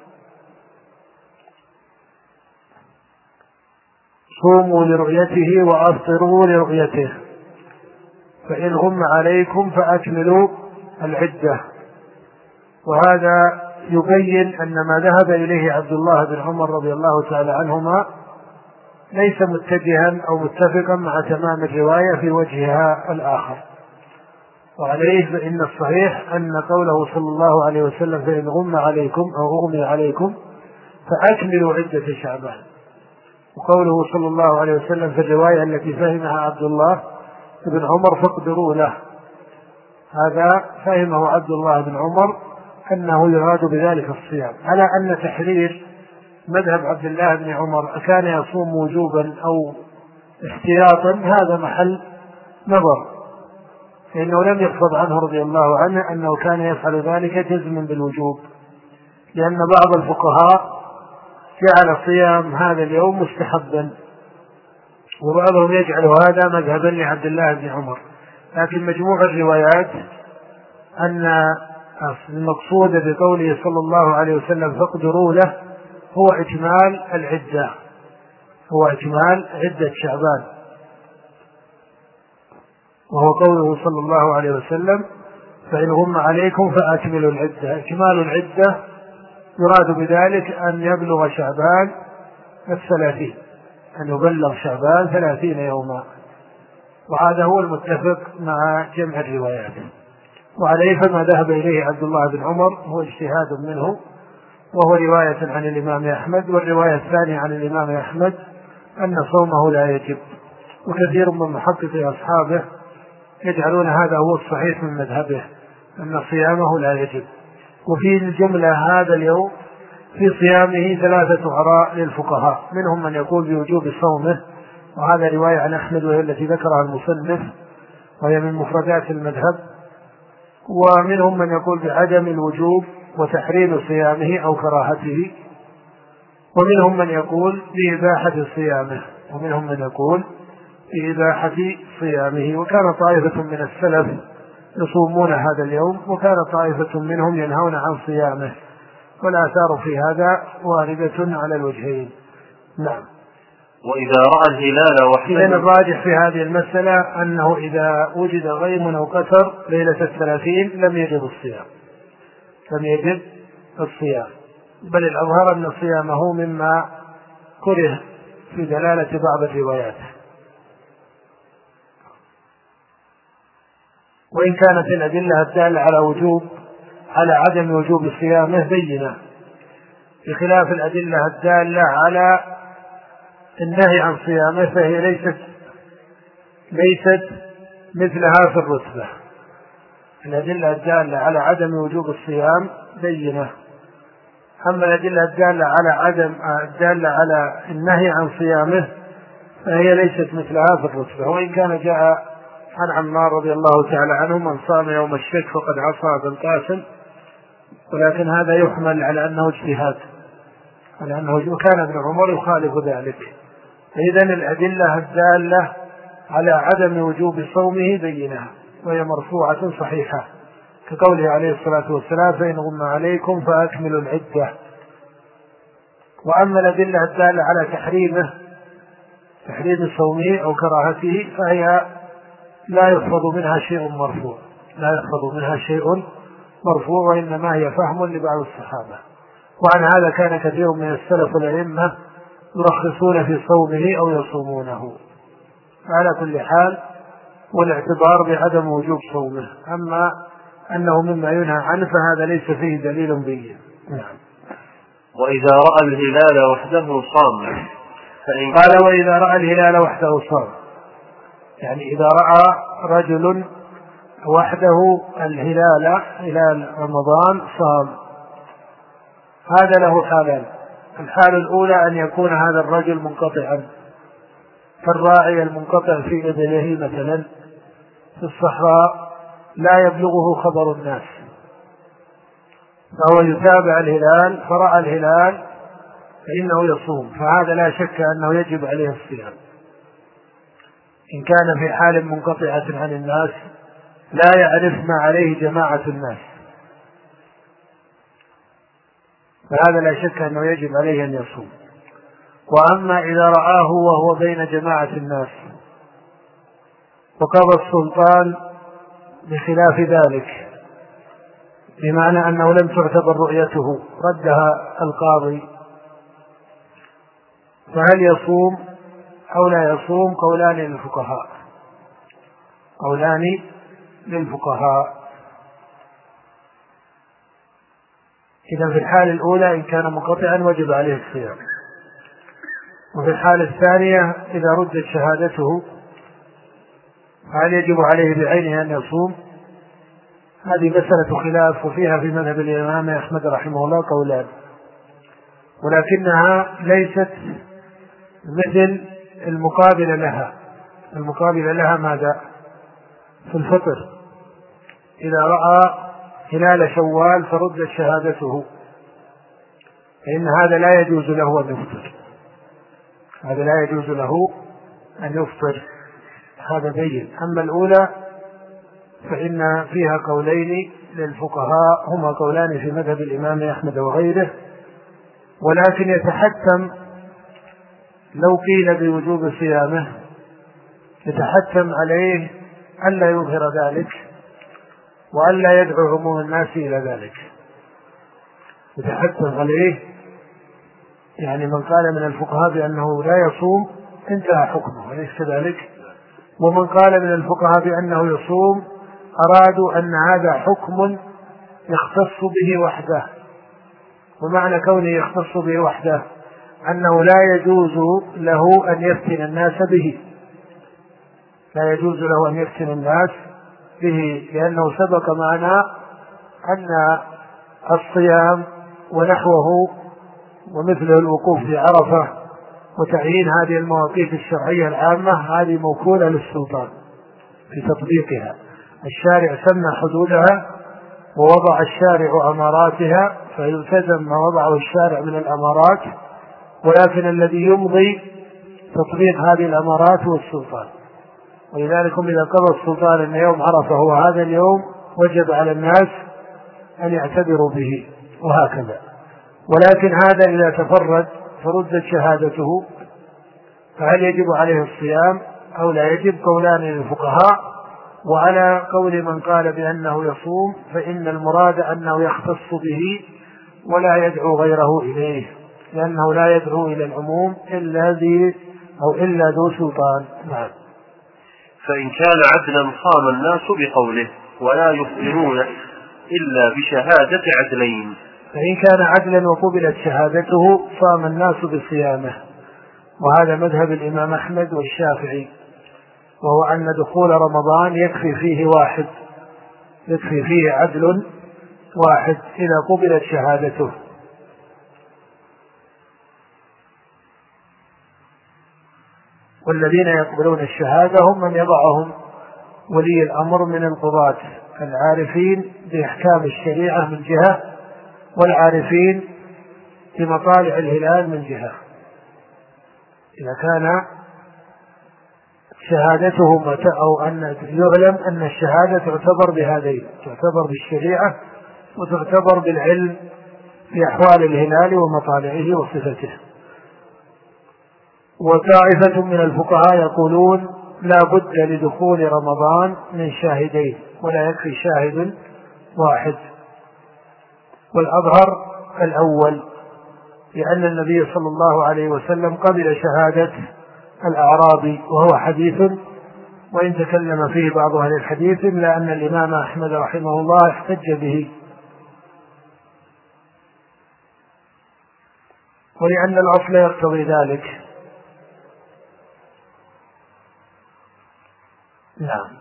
صوموا لرؤيته وأفطروا لرؤيته فإن غم عليكم فأكملوا العدة. وهذا يبين أن ما ذهب إليه عبد الله بن عمر رضي الله تعالى عنهما ليس متجها أو متفقا مع تمام الرواية في وجهها الآخر. وعليه فإن الصحيح أن قوله صلى الله عليه وسلم فإن غم عليكم أو أغمي عليكم فأكملوا عدة شعبان، وقوله صلى الله عليه وسلم في الرواية التي فهمها عبد الله بن عمر فاقدروا له، هذا فهمه عبد الله بن عمر أنه يراد بذلك الصيام، على أن تحرير مذهب عبد الله بن عمر أكان يصوم وجوبا أو احتياطا هذا محل نظر، لأنه لم يحفظ عنه رضي الله عنه أنه كان يفعل ذلك جزما بالوجوب، لأن بعض الفقهاء جعل صيام هذا اليوم مستحبا وبعضهم يجعل هذا مذهبا لعبد الله بن عمر. لكن مجموع الروايات أن المقصود بقوله صلى الله عليه وسلم فاقدروا له هو إكمال العدة، هو إكمال عدة شعبان، وهو قوله صلى الله عليه وسلم فإن غم عليكم فأكملوا العدة. إكمال العدة يراد بذلك أن يبلغ شعبان الثلاثين، أن يبلغ شعبان ثلاثين يوما، وهذا هو المتفق مع جمع الروايات. وعليه فما ذهب إليه عبد الله بن عمر هو اجتهاد منه وهو رواية عن الإمام أحمد. والرواية الثانية عن الإمام أحمد أن صومه لا يجب، وكثير من محققي أصحابه يجعلون هذا هو الصحيح من مذهبه أن صيامه لا يجب. وفي الجملة هذا اليوم في صيامه ثلاثة آراء للفقهاء، منهم من يقول بوجوب صومه وهذا رواية عن أحمد وهي التي ذكرها المصنف وهي من مفردات المذهب، ومنهم من يقول بعدم الوجوب وتحريم صيامه أو كراهته، ومنهم من يقول بإباحة صيامه، ومنهم من يقول بإباحة صيامه. وكان طائفة من السلف يصومون هذا اليوم وكان طائفة منهم ينهون عن صيامه، والآثار في هذا واردة على الوجهين. نعم. وإذا رأى الهلال وحين الراجح في هذه المسألة أنه إذا وجد غيم أو قتر ليلة الثلاثين لم يجب الصيام، لم يجب الصيام، بل الأظهر أن صيامه مما كره في دلالة بعض الروايات. وإن كانت الأدلة الدالة على وجوب على عدم وجوب صيامه بينة، بخلاف الأدلة الدالة على النهي عن صيامه فهي ليست ليست مثلها في الرتبة. الأدلة الدالة على عدم وجوب الصيام بينة، أما الأدلة الدالة على عدم الدالة على النهي عن صيامه فهي ليست مثلها في الرتبة. وإن كان جاء عن عمار رضي الله تعالى عنه من صام يوم الشك فقد عصى ابن القاسم، ولكن هذا يحمل على أنه اجتهاد، على أنه وكان ابن عمر يخالف ذلك. إذن الأدلة الدالة على عدم وجوب صومه بينة وهي مرفوعة صحيحة، كقوله عليه الصلاة والسلام فإن غم عليكم فأكملوا العدة. وأما الأدلة الدالة على تحريمه تحريم صومه أو كراهته فهي لا يفرض منها شيء مرفوع، لا يحفظ منها شيء مرفوع، وإنما هي فهم لبعض الصحابة. وعن هذا كان كثير من السلف والأئمة يرخصون في صومه أو يصومونه. على كل حال والاعتبار بعدم وجوب صومه، أما أنه مما ينهى عنه فهذا ليس فيه دليل بين. نعم. وإذا رأى الهلال وحده صام. فإن قال وإذا رأى الهلال وحده صام، يعني إذا رأى رجل وحده الهلال هلال رمضان صام. هذا له حالان: الحالة الأولى أن يكون هذا الرجل منقطعا، كالراعي المنقطع في إبله مثلا في الصحراء لا يبلغه خبر الناس، فهو يتابع الهلال فرأى الهلال فإنه يصوم، فهذا لا شك أنه يجب عليه الصيام. إن كان في حال منقطعة عن الناس لا يعرف ما عليه جماعة الناس، فهذا لا شك أنه يجب عليه أن يصوم. وأما إذا رآه وهو بين جماعة الناس وقضى السلطان بخلاف ذلك، بمعنى أنه لم تعتبر رؤيته ردها القاضي، فهل يصوم أو لا يصوم؟ قولان للفقهاء قولان للفقهاء إذا في الحالة الأولى إن كان منقطعا وجب عليه الصيام، وفي الحالة الثانية إذا ردت شهادته هل يجب عليه بعينه أن يصوم؟ هذه مسألة خلاف، وفيها في مذهب الإمام أحمد رحمه الله قولان، ولكنها ليست مثل المقابلة لها. المقابلة لها ماذا؟ في الفطر، إذا رأى هلال شوال فردت شهادته فإن هذا لا يجوز له أن يفطر، هذا لا يجوز له أن يفطر، هذا بين. أما الأولى فإن فيها قولين للفقهاء، هما قولان في مذهب الإمام أحمد وغيره، ولكن يتحتم لو قيل بوجوب صيامه يتحتم عليه ألا يظهر ذلك وألا يدعو عموم الناس إلى ذلك. يتحتم عليه، يعني من قال من الفقهاء بأنه لا يصوم انتهى حكمه، أليس كذلك؟ ومن قال من الفقهاء بأنه يصوم أرادوا أن هذا حكم يختص به وحده، ومعنى كونه يختص به وحده أنه لا يجوز له أن يفتن الناس به، لا يجوز له أن يفتن الناس به، لأنه سبق معنا أن الصيام ونحوه ومثله الوقوف في عرفة وتعيين هذه المواقيت الشرعية العامة هذه موكولة للسلطان في تطبيقها. الشارع سمى حدودها ووضع الشارع أماراتها، فيلتزم ما وضعه الشارع من الأمارات، ولكن الذي يمضي تطبيق هذه الأمارات هو السلطان. ولذلك إذا قضى السلطان أن يوم عرفة هو هذا اليوم وجب على الناس أن يعتبروا به، وهكذا. ولكن هذا إذا تفرد فردت شهادته فهل يجب عليه الصيام أو لا يجب؟ قولان للفقهاء. وعلى قول من قال بأنه يصوم فإن المراد أنه يختص به ولا يدعو غيره إليه، لأنه لا يدعو إلى العموم إلا ذي أو إلا ذو سلطان. نعم. فإن كان عدلا صام الناس بقوله ولا يفطرون إلا بشهادة عدلين. فإن كان عدلا وقبلت شهادته صام الناس بصيامه، وهذا مذهب الإمام أحمد والشافعي، وهو أن دخول رمضان يكفي فيه واحد، يكفي فيه عدل واحد إذا قبلت شهادته. والذين يقبلون الشهادة هم من يضعهم ولي الأمر من القضاة العارفين بإحكام الشريعة من جهة، والعارفين بمطالع الهلال من جهة. إذا كان شهادتهم أو أن يعلم أن الشهادة تعتبر بهذين، تعتبر بالشريعة وتعتبر بالعلم في أحوال الهلال ومطالعه وصفته. وطائفة من الفقهاء يقولون لا بد لدخول رمضان من شاهدين ولا يكفي شاهد واحد. والأظهر الأول، لأن النبي صلى الله عليه وسلم قبل شهادة الأعرابي، وهو حديث وإن تكلم فيه بعض أهل الحديث، إلا أن الإمام أحمد رحمه الله احتج به، ولأن الأصل يقتضي ذلك. نعم.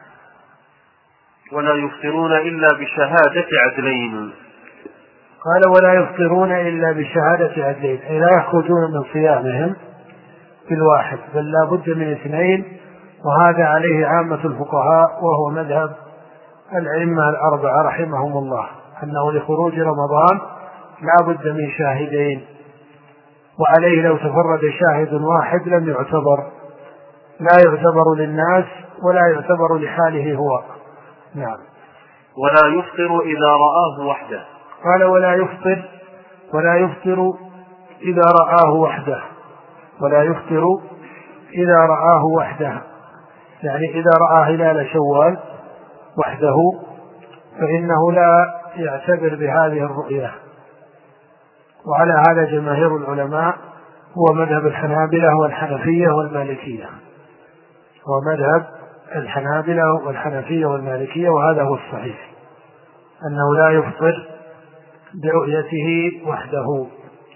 ولا يفطرون إلا بشهادة عدلين. قال ولا يفطرون إلا بشهادة عدلين، أي لا يخرجون من صيامهم بالواحد، بل لا بد من اثنين، وهذا عليه عامة الفقهاء، وهو مذهب الأئمة الأربعة رحمهم الله، أنه لخروج رمضان لا بد من شاهدين، وعليه لو تفرد شاهد واحد لم يعتبر، لا يعتبر للناس ولا يعتبر لحاله هو. نعم. ولا يفطر إذا رآه وحده. قال ولا يفطر ولا يفطر إذا رآه وحده، ولا يفطر إذا رآه وحده، يعني إذا رأى هلال شوال وحده فإنه لا يعتبر بهذه الرؤية. وعلى هذا جماهير العلماء، هو مذهب الحنابلة والحنفية والمالكية، هو مذهب الحنابلة والحنفية والمالكية، وهذا هو الصحيح، أنه لا يفطر برؤيته وحده.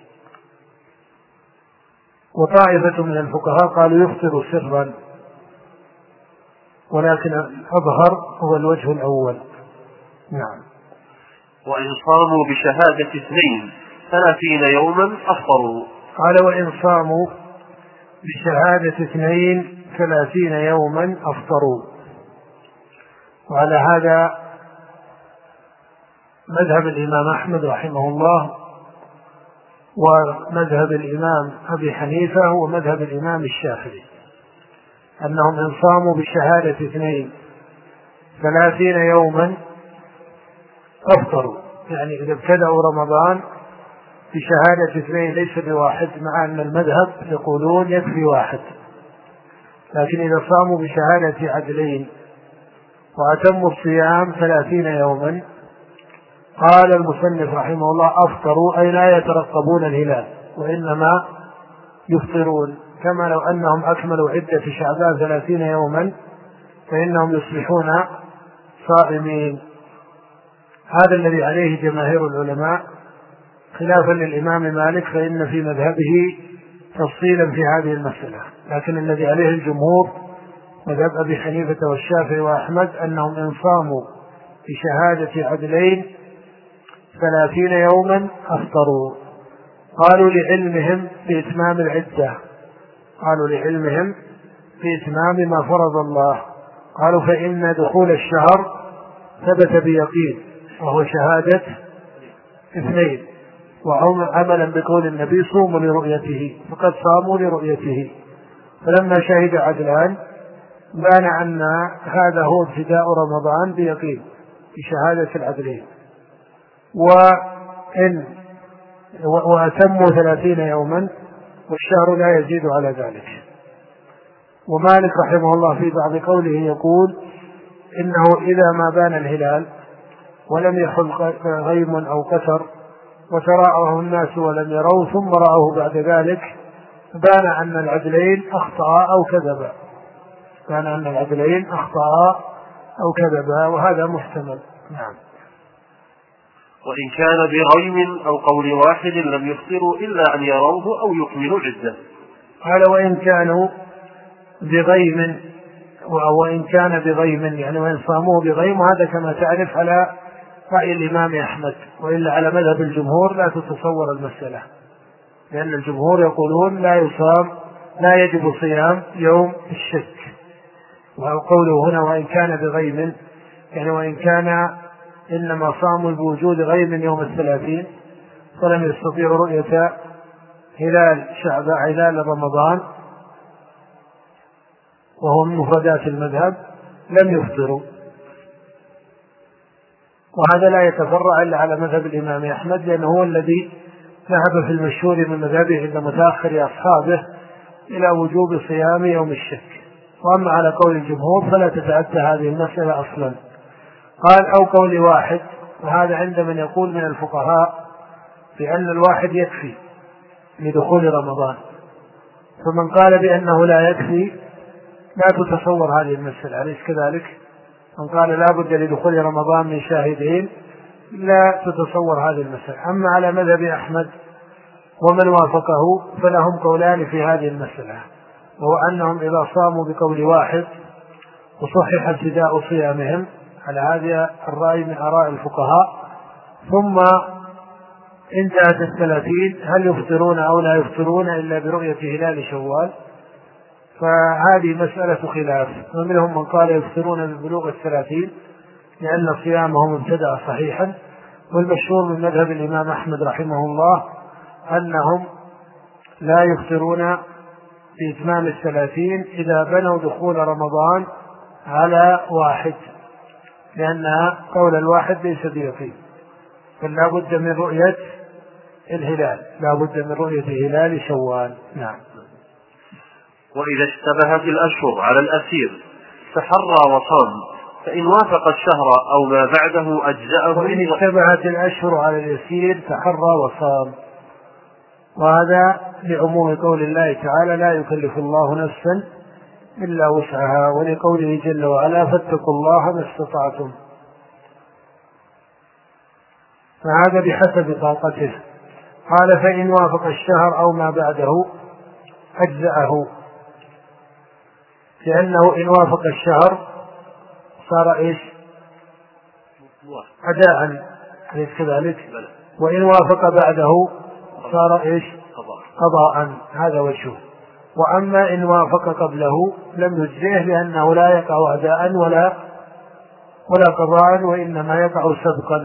وطائفة من الفقهاء قالوا يفطر سرا، ولكن الأظهر هو الوجه الأول. نعم. وإن صاموا بشهادة اثنين ثلاثين يوما أفطروا. قال وإن صاموا بشهادة اثنين ثلاثين يوما أفطروا. وعلى هذا مذهب الإمام أحمد رحمه الله، ومذهب الإمام أبي حنيفة، ومذهب الإمام الشافعي، أنهم إن صاموا بشهادة اثنين ثلاثين يوما أفطروا، يعني إذا ابتدأوا رمضان بشهادة اثنين ليس بواحد، مع أن المذهب يقولون يكفي واحد، لكن إذا صاموا بشهادة عدلين وأتموا الصيام ثلاثين يوما، قال المصنف رحمه الله أفطروا، أي لا يترقبون الهلال وإنما يفطرون، كما لو أنهم أكملوا عدة شعبان ثلاثين يوما فإنهم يصبحون صائمين. هذا الذي عليه جماهير العلماء، خلافا للإمام مالك فإن في مذهبه تفصيلا في هذه المسألة، لكن الذي عليه الجمهور مذهب أبي حنيفة والشافعي وأحمد أنهم إن صاموا بشهادة عدلين ثلاثين يوما أفطروا. قالوا لعلمهم بإتمام العدة، قالوا لعلمهم بإتمام ما فرض الله، قالوا فإن دخول الشهر ثبت بيقين وهو شهادة اثنين، وعملا بقول النبي صوموا لرؤيته، فقد صاموا لرؤيته، فلما شهد عدلان بان أن هذا هو ابتداء رمضان بيقين بشهادة العدلين. وإن وأتموا ثلاثين يوما والشهر لا يزيد على ذلك. ومالك رحمه الله في بعض قوله يقول إنه إذا ما بان الهلال ولم يحل غيم أو قتر وتراءه الناس ولم يروا ثم رأوه بعد ذلك، بان أن العدلين أخطأ أو كذبا، بان أن العدلين أخطأ أو كذبا، وهذا محتمل. نعم. وإن كان بغيم أو قول واحد لم يفطروا إلا أن يروه أو يكملوا عدة. قال وإن كانوا بغيم، وإن كان بغيم يعني وإن صاموه بغيم، وهذا كما تعرف على رأي الإمام أحمد، وإلا على مذهب الجمهور لا تتصور المسألة، لأن الجمهور يقولون لا يصام لا يجب صيام يوم الشك. وقوله هنا وإن كان بغيم يعني وإن كان إنما صاموا بوجود غيم يوم الثلاثين فلم يستطيعوا رؤية هلال شعبان هلال رمضان وهو من مفردات المذهب لم يفطروا. وهذا لا يتفرع إلا على مذهب الإمام أحمد، لأنه هو الذي ذهب في المشهور من مذهبه عند متأخر أصحابه إلى وجوب صيام يوم الشك، وأما على قول الجمهور فلا تتأتى هذه المسألة أصلا. قال أو قول واحد، وهذا عند من يقول من الفقهاء بأن الواحد يكفي لدخول رمضان، فمن قال بأنه لا يكفي لا تتصور هذه المسألة، أليس كذلك؟ من قال لا بد لدخول رمضان من شاهدين لا تتصور هذه المسألة. أما على مذهب أحمد ومن وافقه فلهم قولان في هذه المسألة، وهو أنهم إذا صاموا بقول واحد وصحح ابتداء صيامهم على هذا الرأي من آراء الفقهاء ثم انتهت الثلاثين هل يفطرون أو لا يفطرون إلا برؤية هلال شوال، فهذه مسألة خلاف، ومنهم من قال يفطرون ببلوغ الثلاثين لأن صيامهم ابتدأ صحيحا، والمشهور من مذهب الإمام أحمد رحمه الله أنهم لا يفطرون بإتمام الثلاثين إذا بنوا دخول رمضان على واحد، لأن قول الواحد ليس بيقين، فلا بد من رؤية الهلال، لا بد من رؤية هلال شوال. نعم. وإذا اشتبهت الأشهر على الأسير تحرى وصام، فإن وافق الشهر أو ما بعده أجزأه. وإن اشتبهت الأشهر على اليسير تحرى وصام، وهذا لعموم قول الله تعالى لا يكلف الله نفسا إلا وسعها، ولقوله جل وعلا فاتقوا الله ما استطعتم، فهذا بحسب طاقته. قال فإن وافق الشهر أو ما بعده أجزأه، لأنه إن وافق الشهر صار إيش؟ أداء، أليس كذلك؟ وإن وافق بعده صار إيش؟ قضاء، هذا وجهه. وأما إن وافق قبله لم يجزئه لأنه لا يقع أداء ولا ولا قضاء، وإنما يقع سبقا.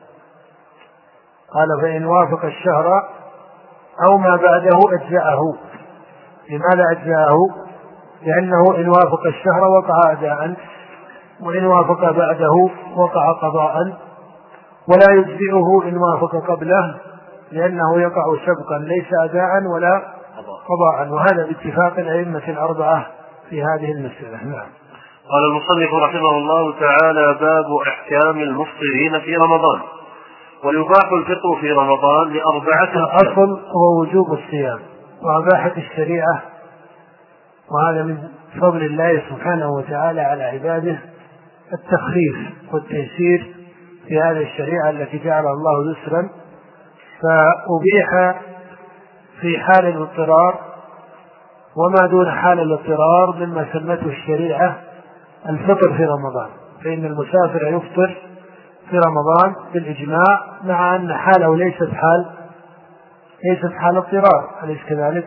قال فإن وافق الشهر أو ما بعده أجزأه. لماذا أجزأه؟ لأنه إن وافق الشهر وقع أداء، وإن وافق بعده وقع قضاء، ولا يجزئه إن وافق قبله لأنه يقع سبقا ليس أداء ولا قضاء، وهذا باتفاق الأئمة الأربعة في هذه المسألة. نعم. قال المصنف رحمه الله تعالى باب أحكام المفطرين في رمضان. ويباح الفطر في رمضان لأربعة. الأصل هو وجوب الصيام، وأباحت الشريعة، وهذا من فضل الله سبحانه وتعالى على عباده التخفيف والتيسير في هذه الشريعة التي جعل الله يسرا، فأبيح في حال الاضطرار وما دون حال الاضطرار مما سمته الشريعة الفطر في رمضان، فإن المسافر يفطر في رمضان بالإجماع، مع أن حاله ليست حال ليست حال اضطرار، أليس كذلك؟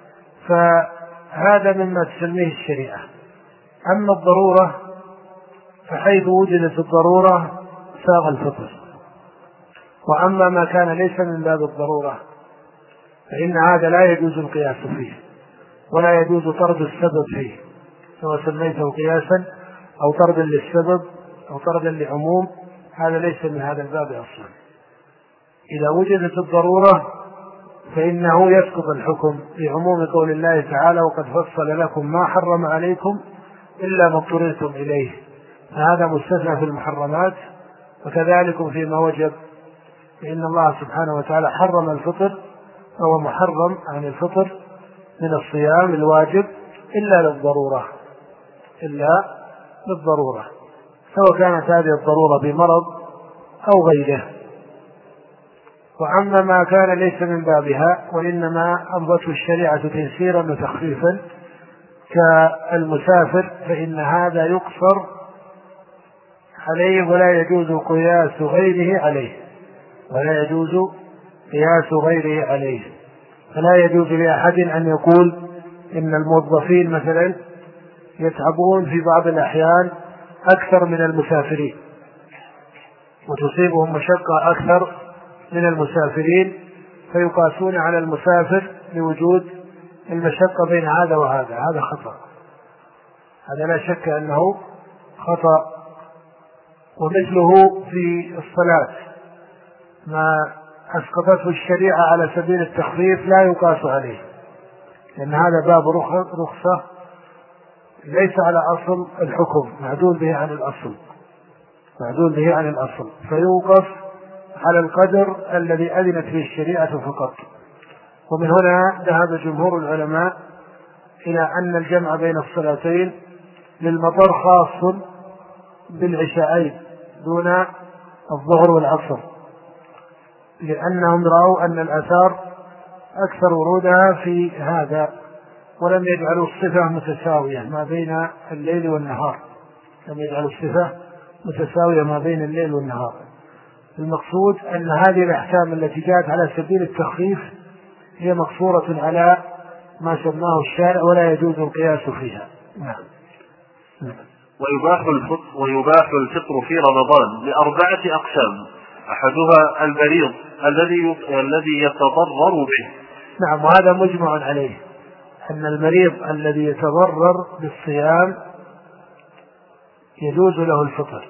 فهذا مما تسميه الشريعة. أما الضرورة فحيث وجدت الضرورة ساغ الفطر، وأما ما كان ليس من باب الضرورة فإن هذا لا يجوز القياس فيه، ولا يجوز طرد السبب فيه، سواء سميته قياسا أو طردا للسبب أو طردا لعموم، هذا ليس من هذا الباب أصلا. إذا وجدت الضرورة فإنه يسقط الحكم لعموم قول الله تعالى وقد فصل لكم ما حرم عليكم إلا ما اضطررتم إليه، فهذا مستثنى في المحرمات. وكذلك فيما وجب، فإن الله سبحانه وتعالى حرم الفطر، فهو محرم عن الفطر من الصيام الواجب إلا للضرورة إلا للضرورة سواء كانت هذه الضرورة بمرض أو غيره. وأما ما كان ليس من بابها وإنما أمضته الشريعة تيسيرا وتخفيفا كالمسافر فإن هذا يقصر عليه ولا يجوز قياس غيره عليه ولا يجوز قياس غيره عليه فلا يجوز لأحد أن يقول إن الموظفين مثلا يتعبون في بعض الأحيان أكثر من المسافرين وتصيبهم مشقة أكثر من المسافرين فيقاسون على المسافر لوجود المشقة بين هذا وهذا. هذا خطأ، هذا لا شك أنه خطأ. ومثله في الصلاة ما أسقطته الشريعة على سبيل التخفيف لا يقاس عليه، لأن هذا باب رخصة ليس على أصل الحكم، معدول به عن الأصل، معدول به عن الأصل، فيوقف على القدر الذي أذنت به الشريعة فقط. ومن هنا ذهب جمهور العلماء إلى أن الجمع بين الصلاتين للمطر خاص بالعشاءين دون الظهر والعصر، لأنهم رأوا أن الآثار أكثر ورودها في هذا، ولم يجعلوا الصفة متساوية ما بين الليل والنهار، لم يجعلوا الصفة متساوية ما بين الليل والنهار. المقصود أن هذه الأحكام التي جاءت على سبيل التخفيف هي مقصورة على ما سماه الشارع ولا يجوز القياس فيها. نعم. ويباح الفطر, ويباح الفطر في رمضان لأربعة أقسام، أحدها المريض الذي الذي يتضرر به. نعم، وهذا مجمع عليه، أن المريض الذي يتضرر بالصيام يجوز له الفطر،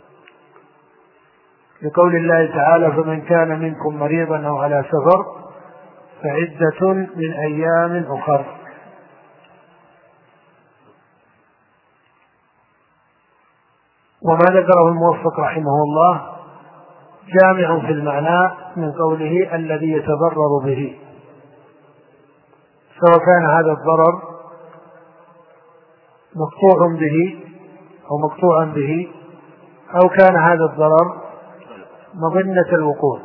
لقول الله تعالى: فمن كان منكم مريضا أو على سفر فعدة من أيام أخر. وما ذكره الموفق رحمه الله جامع في المعنى من قوله الذي يتضرر به، سواء كان هذا الضرر مقطوع به أو مقطوعا به، أو كان هذا الضرر مظنة الوقوع.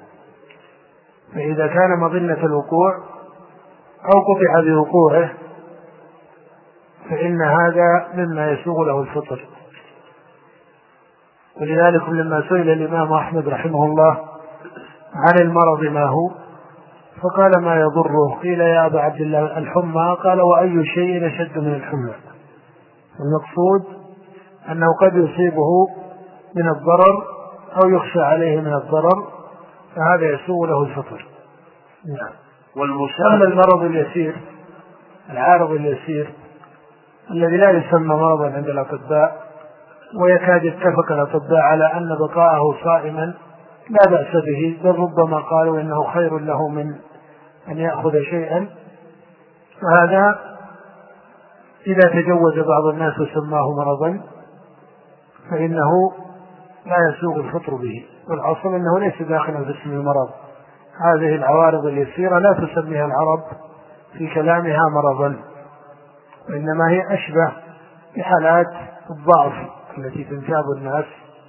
فإذا كان مظنة الوقوع أو قطع بوقوعه فإن هذا مما يسوغ له الفطر. ولذلك لما سئل الإمام أحمد رحمه الله عن المرض ما هو، فقال: ما يضره. قيل: يا أبا عبد الله الحمى. قال: وأي شيء أشد من الحمى؟ المقصود أنه قد يصيبه من الضرر أو يخشى عليه من الضرر، فهذا يسوغ له الفطر. نعم. أما المرض اليسير العارض اليسير الذي لا يسمى مرضا عند الأطباء، ويكاد يتفق الأطباء على أن بقاءه صائما لا بأس به، بل ربما قالوا إنه خير له من أن يأخذ شيئا، فهذا إذا تجوز بعض الناس وسماه مرضا فإنه لا يسوغ الفطر به، والأصل أنه ليس داخلا في اسم المرض. هذه العوارض اليسيرة لا تسميها العرب في كلامها مرضا، وإنما هي أشبه بحالات الضعف التي تنتاب الناس،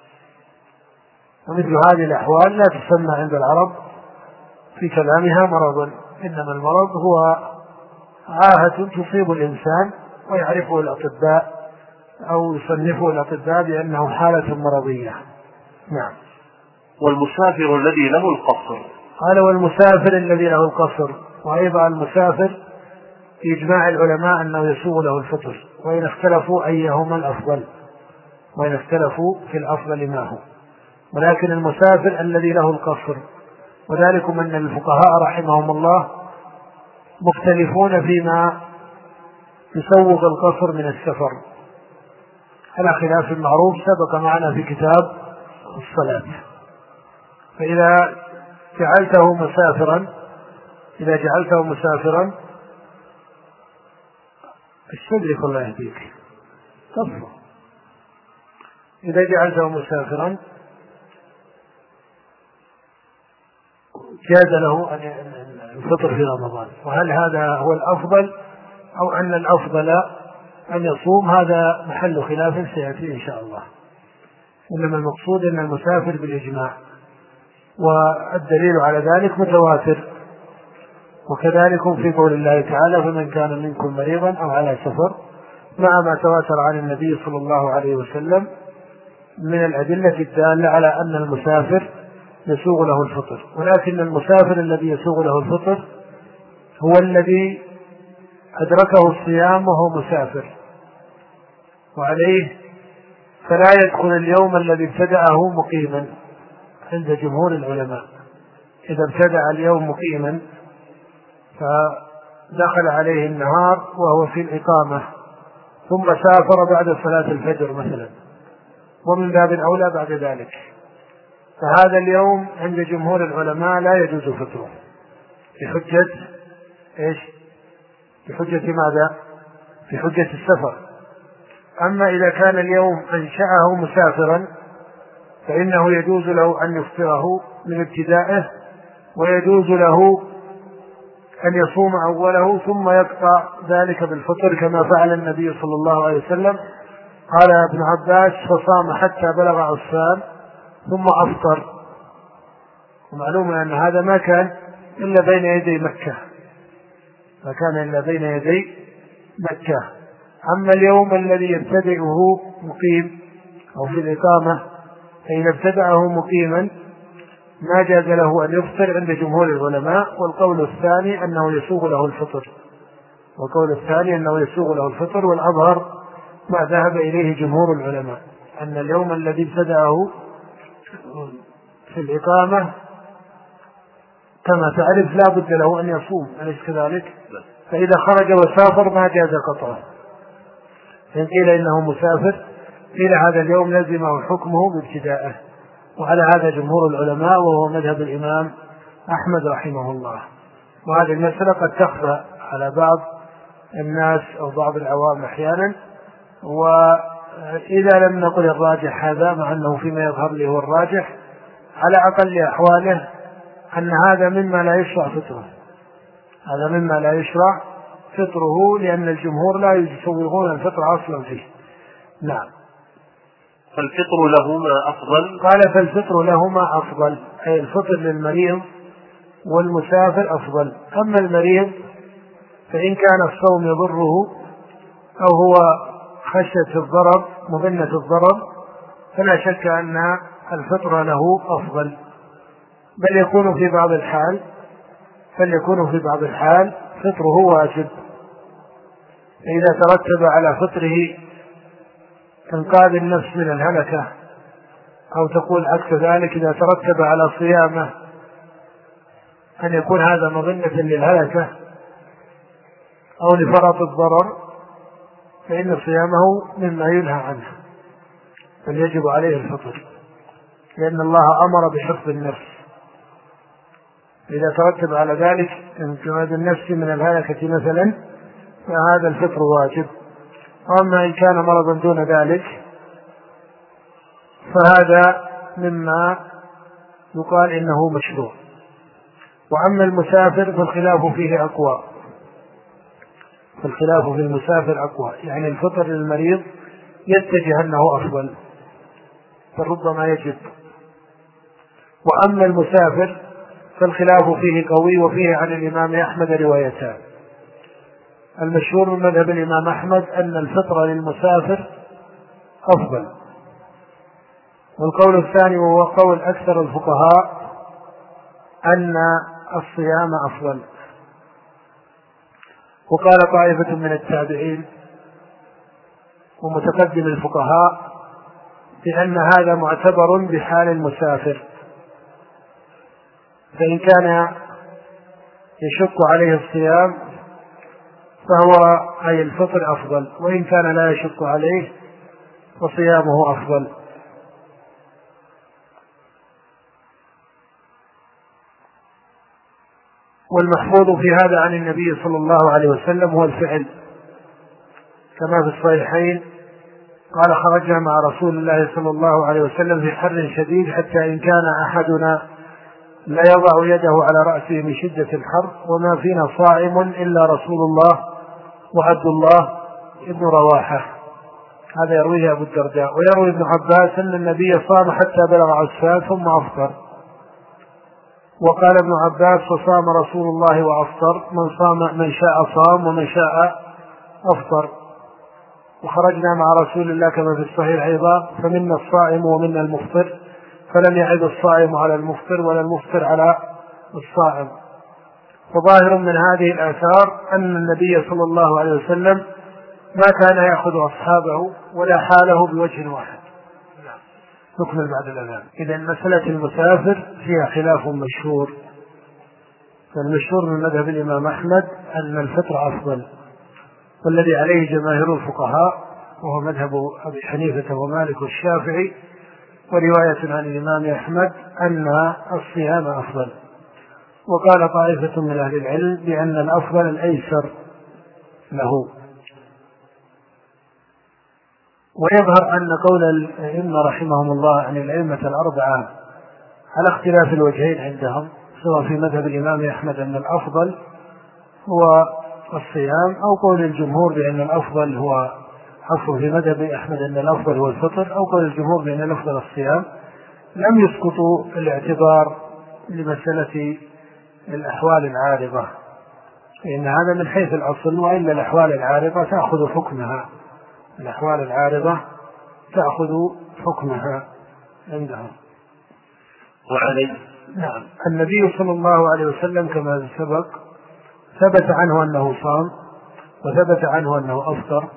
ومثل هذه الأحوال لا تسمى عند العرب في كلامها مرضا، إنما المرض هو عاهة تصيب الإنسان ويعرفه الأطباء أو يصنفه الأطباء بأنه حالة مرضية. نعم. والمسافر الذي له القصر. قال: والمسافر الذي له القصر. وأيضا المسافر في إجماع العلماء أنه يسوغ له الفطر، وإن اختلفوا أيهما الأفضل، وإن اختلفوا في الأفضل ما هو، ولكن المسافر الذي له القصر، وذلك أن الفقهاء رحمهم الله مختلفون فيما يسوغ القصر من السفر على خلاف المعروف سبق معنا في كتاب الصلاة. فإذا جعلته مسافرا إذا جعلته مسافرا استدرك الله يهديك كفر إذا جعلته مسافرا جاز له أن الفطر في رمضان. وهل هذا هو الأفضل أو أن الأفضل أن يصوم؟ هذا محل خلاف سيأتي إن شاء الله، إنما المقصود أن المسافر بالإجماع، والدليل على ذلك متواتر، وكذلك في قول الله تعالى: فمن كان منكم مريضا أو على سفر، مع ما تواتر عن النبي صلى الله عليه وسلم من الأدلة الدالة على أن المسافر يسوغ له الفطر. ولكن المسافر الذي يسوغ له الفطر هو الذي أدركه الصيام وهو مسافر، وعليه فلا يدخل اليوم الذي ابتدأه مقيما عند جمهور العلماء. إذا ابتدأ اليوم مقيما فدخل عليه النهار وهو في الإقامة، ثم سافر بعد صلاة الفجر مثلا، ومن باب الأولى بعد ذلك، فهذا اليوم عند جمهور العلماء لا يجوز فطره بحجة إيش؟ بحجة ماذا؟ بحجة السفر، أما إذا كان اليوم أنشأه مسافرا فإنه يجوز له أن يفطره من ابتدائه، ويجوز له أن يصوم أوله ثم يقطع ذلك بالفطر كما فعل النبي صلى الله عليه وسلم. قال ابن عباس: فصام حتى بلغ عسفان ثم أفطر. ومعلوم أن هذا ما كان إلا بين يدي مكة، ما كان إلا بين يدي مكة. أما اليوم الذي يبتدئه مقيم أو في الإقامة فإذا ابتدأه مقيما ما جاز له أن يفطر عند جمهور العلماء، والقول الثاني أنه يسوغ له الفطر والقول الثاني أنه يسوغ له الفطر والأظهر ما ذهب إليه جمهور العلماء أن اليوم الذي ابتدأه في الإقامة كما تعرف لا بد له أن يصوم، أليس كذلك؟ فإذا خرج وسافر ما جاز قطعه. إن قيل إنه مسافر قيل هذا اليوم لزمه حكمه بابتدائه، وعلى هذا جمهور العلماء وهو مذهب الإمام أحمد رحمه الله. وهذه المسألة قد تخفى على بعض الناس أو بعض العوام أحيانا، وإذا لم نقل الراجح هذا مع أنه فيما يظهر لي هو الراجح على أقل أحواله أن هذا مما لا يشرع فطره هذا مما لا يشرع فطره لأن الجمهور لا يسوغون الفطر أصلا فيه. نعم. فالفطر لهما أفضل. قال: فالفطر لهما أفضل، أي الفطر للمريض والمسافر أفضل. أما المريض فإن كان الصوم يضره أو هو خشية الضرر مظنة الضرر فلا شك أن الفطر له أفضل، بل يكون في بعض الحال بل يكون في بعض الحال فطره واجب. فإذا ترتب على فطره إنقاذ النفس من الهلكة، أو تقول عكس ذلك إذا ترتب على صيامه أن يكون هذا مظنة للهلكة أو لفرط الضرر، فإن صيامه مما ينهى عنه بل يجب عليه الفطر، لأن الله أمر بحفظ النفس. إذا ترتب على ذلك انقاذ النفس من الهلكة مثلا فهذا الفطر واجب. وأما إن كان مرضا دون ذلك فهذا مما يقال إنه مشروع. وأما المسافر فالخلاف فيه أقوى فالخلاف في المسافر أقوى يعني الفطر للمريض يتجه أنه أفضل فربما يجب. وأما المسافر فالخلاف فيه قوي، وفيه عن الإمام أحمد روايتان. المشهور من مذهب الإمام أحمد أن الفطر للمسافر أفضل، والقول الثاني وهو قول أكثر الفقهاء أن الصيام أفضل. وقال طائفة من التابعين ومتقدم الفقهاء بأن هذا معتبر بحال المسافر، فإن كان يشق عليه الصيام فهو أي الفطر أفضل، وإن كان لا يشق عليه فصيامه أفضل. والمحفوظ في هذا عن النبي صلى الله عليه وسلم هو الفعل، كما في الصحيحين قال: خرجنا مع رسول الله صلى الله عليه وسلم في حر شديد حتى إن كان أحدنا لا يضع يده على رأسه من شدة الحر وما فينا صائم إلا رسول الله وعبد الله ابن رواحة. هذا يرويه أبو الدرداء. ويروي ابن عباس أن النبي صام حتى بلغ عسفان ثم أفطر. وقال ابن عباس: فصام رسول الله وأفطر، من صام من شاء صام ومن شاء أفطر. وخرجنا مع رسول الله كما في الصحيح أيضا فمنا الصائم ومنا المفطر، فلم يعد الصائم على المفطر ولا المفطر على الصائم. وظاهر من هذه الآثار أن النبي صلى الله عليه وسلم ما كان يأخذ أصحابه ولا حاله بوجه واحد. نكمل بعد الأذان. إذا مسألة المسافر فيها خلاف مشهور، فالمشهور من مذهب الإمام أحمد أن الفطر أفضل، والذي عليه جماهير الفقهاء وهو مذهب أبي حنيفة ومالك والشافعي ورواية عن الإمام أحمد أن الصيام أفضل. وقال طائفة من أهل العلم بأن الأفضل الأيسر له. ويظهر أن قول الأئمة رحمهم الله عن الأئمة الأربعة على اختلاف الوجهين عندهم، سواء في مذهب الإمام أحمد أن الأفضل هو الصيام، أو قول الجمهور بأن الأفضل هو عفوا في مذهب أحمد أن الأفضل هو الفطر، أو قول الجمهور بأن الأفضل الصيام، لم يسقطوا الاعتبار لمسألة الأحوال العارضة، لأن هذا من حيث الأصل، وإلا الأحوال العارضة تأخذ حكمها، الأحوال العارضة تأخذ حكمها عندهم. وعلي نعم. النبي صلى الله عليه وسلم كما سبق ثبت عنه أنه صام، وثبت عنه أنه أفطر،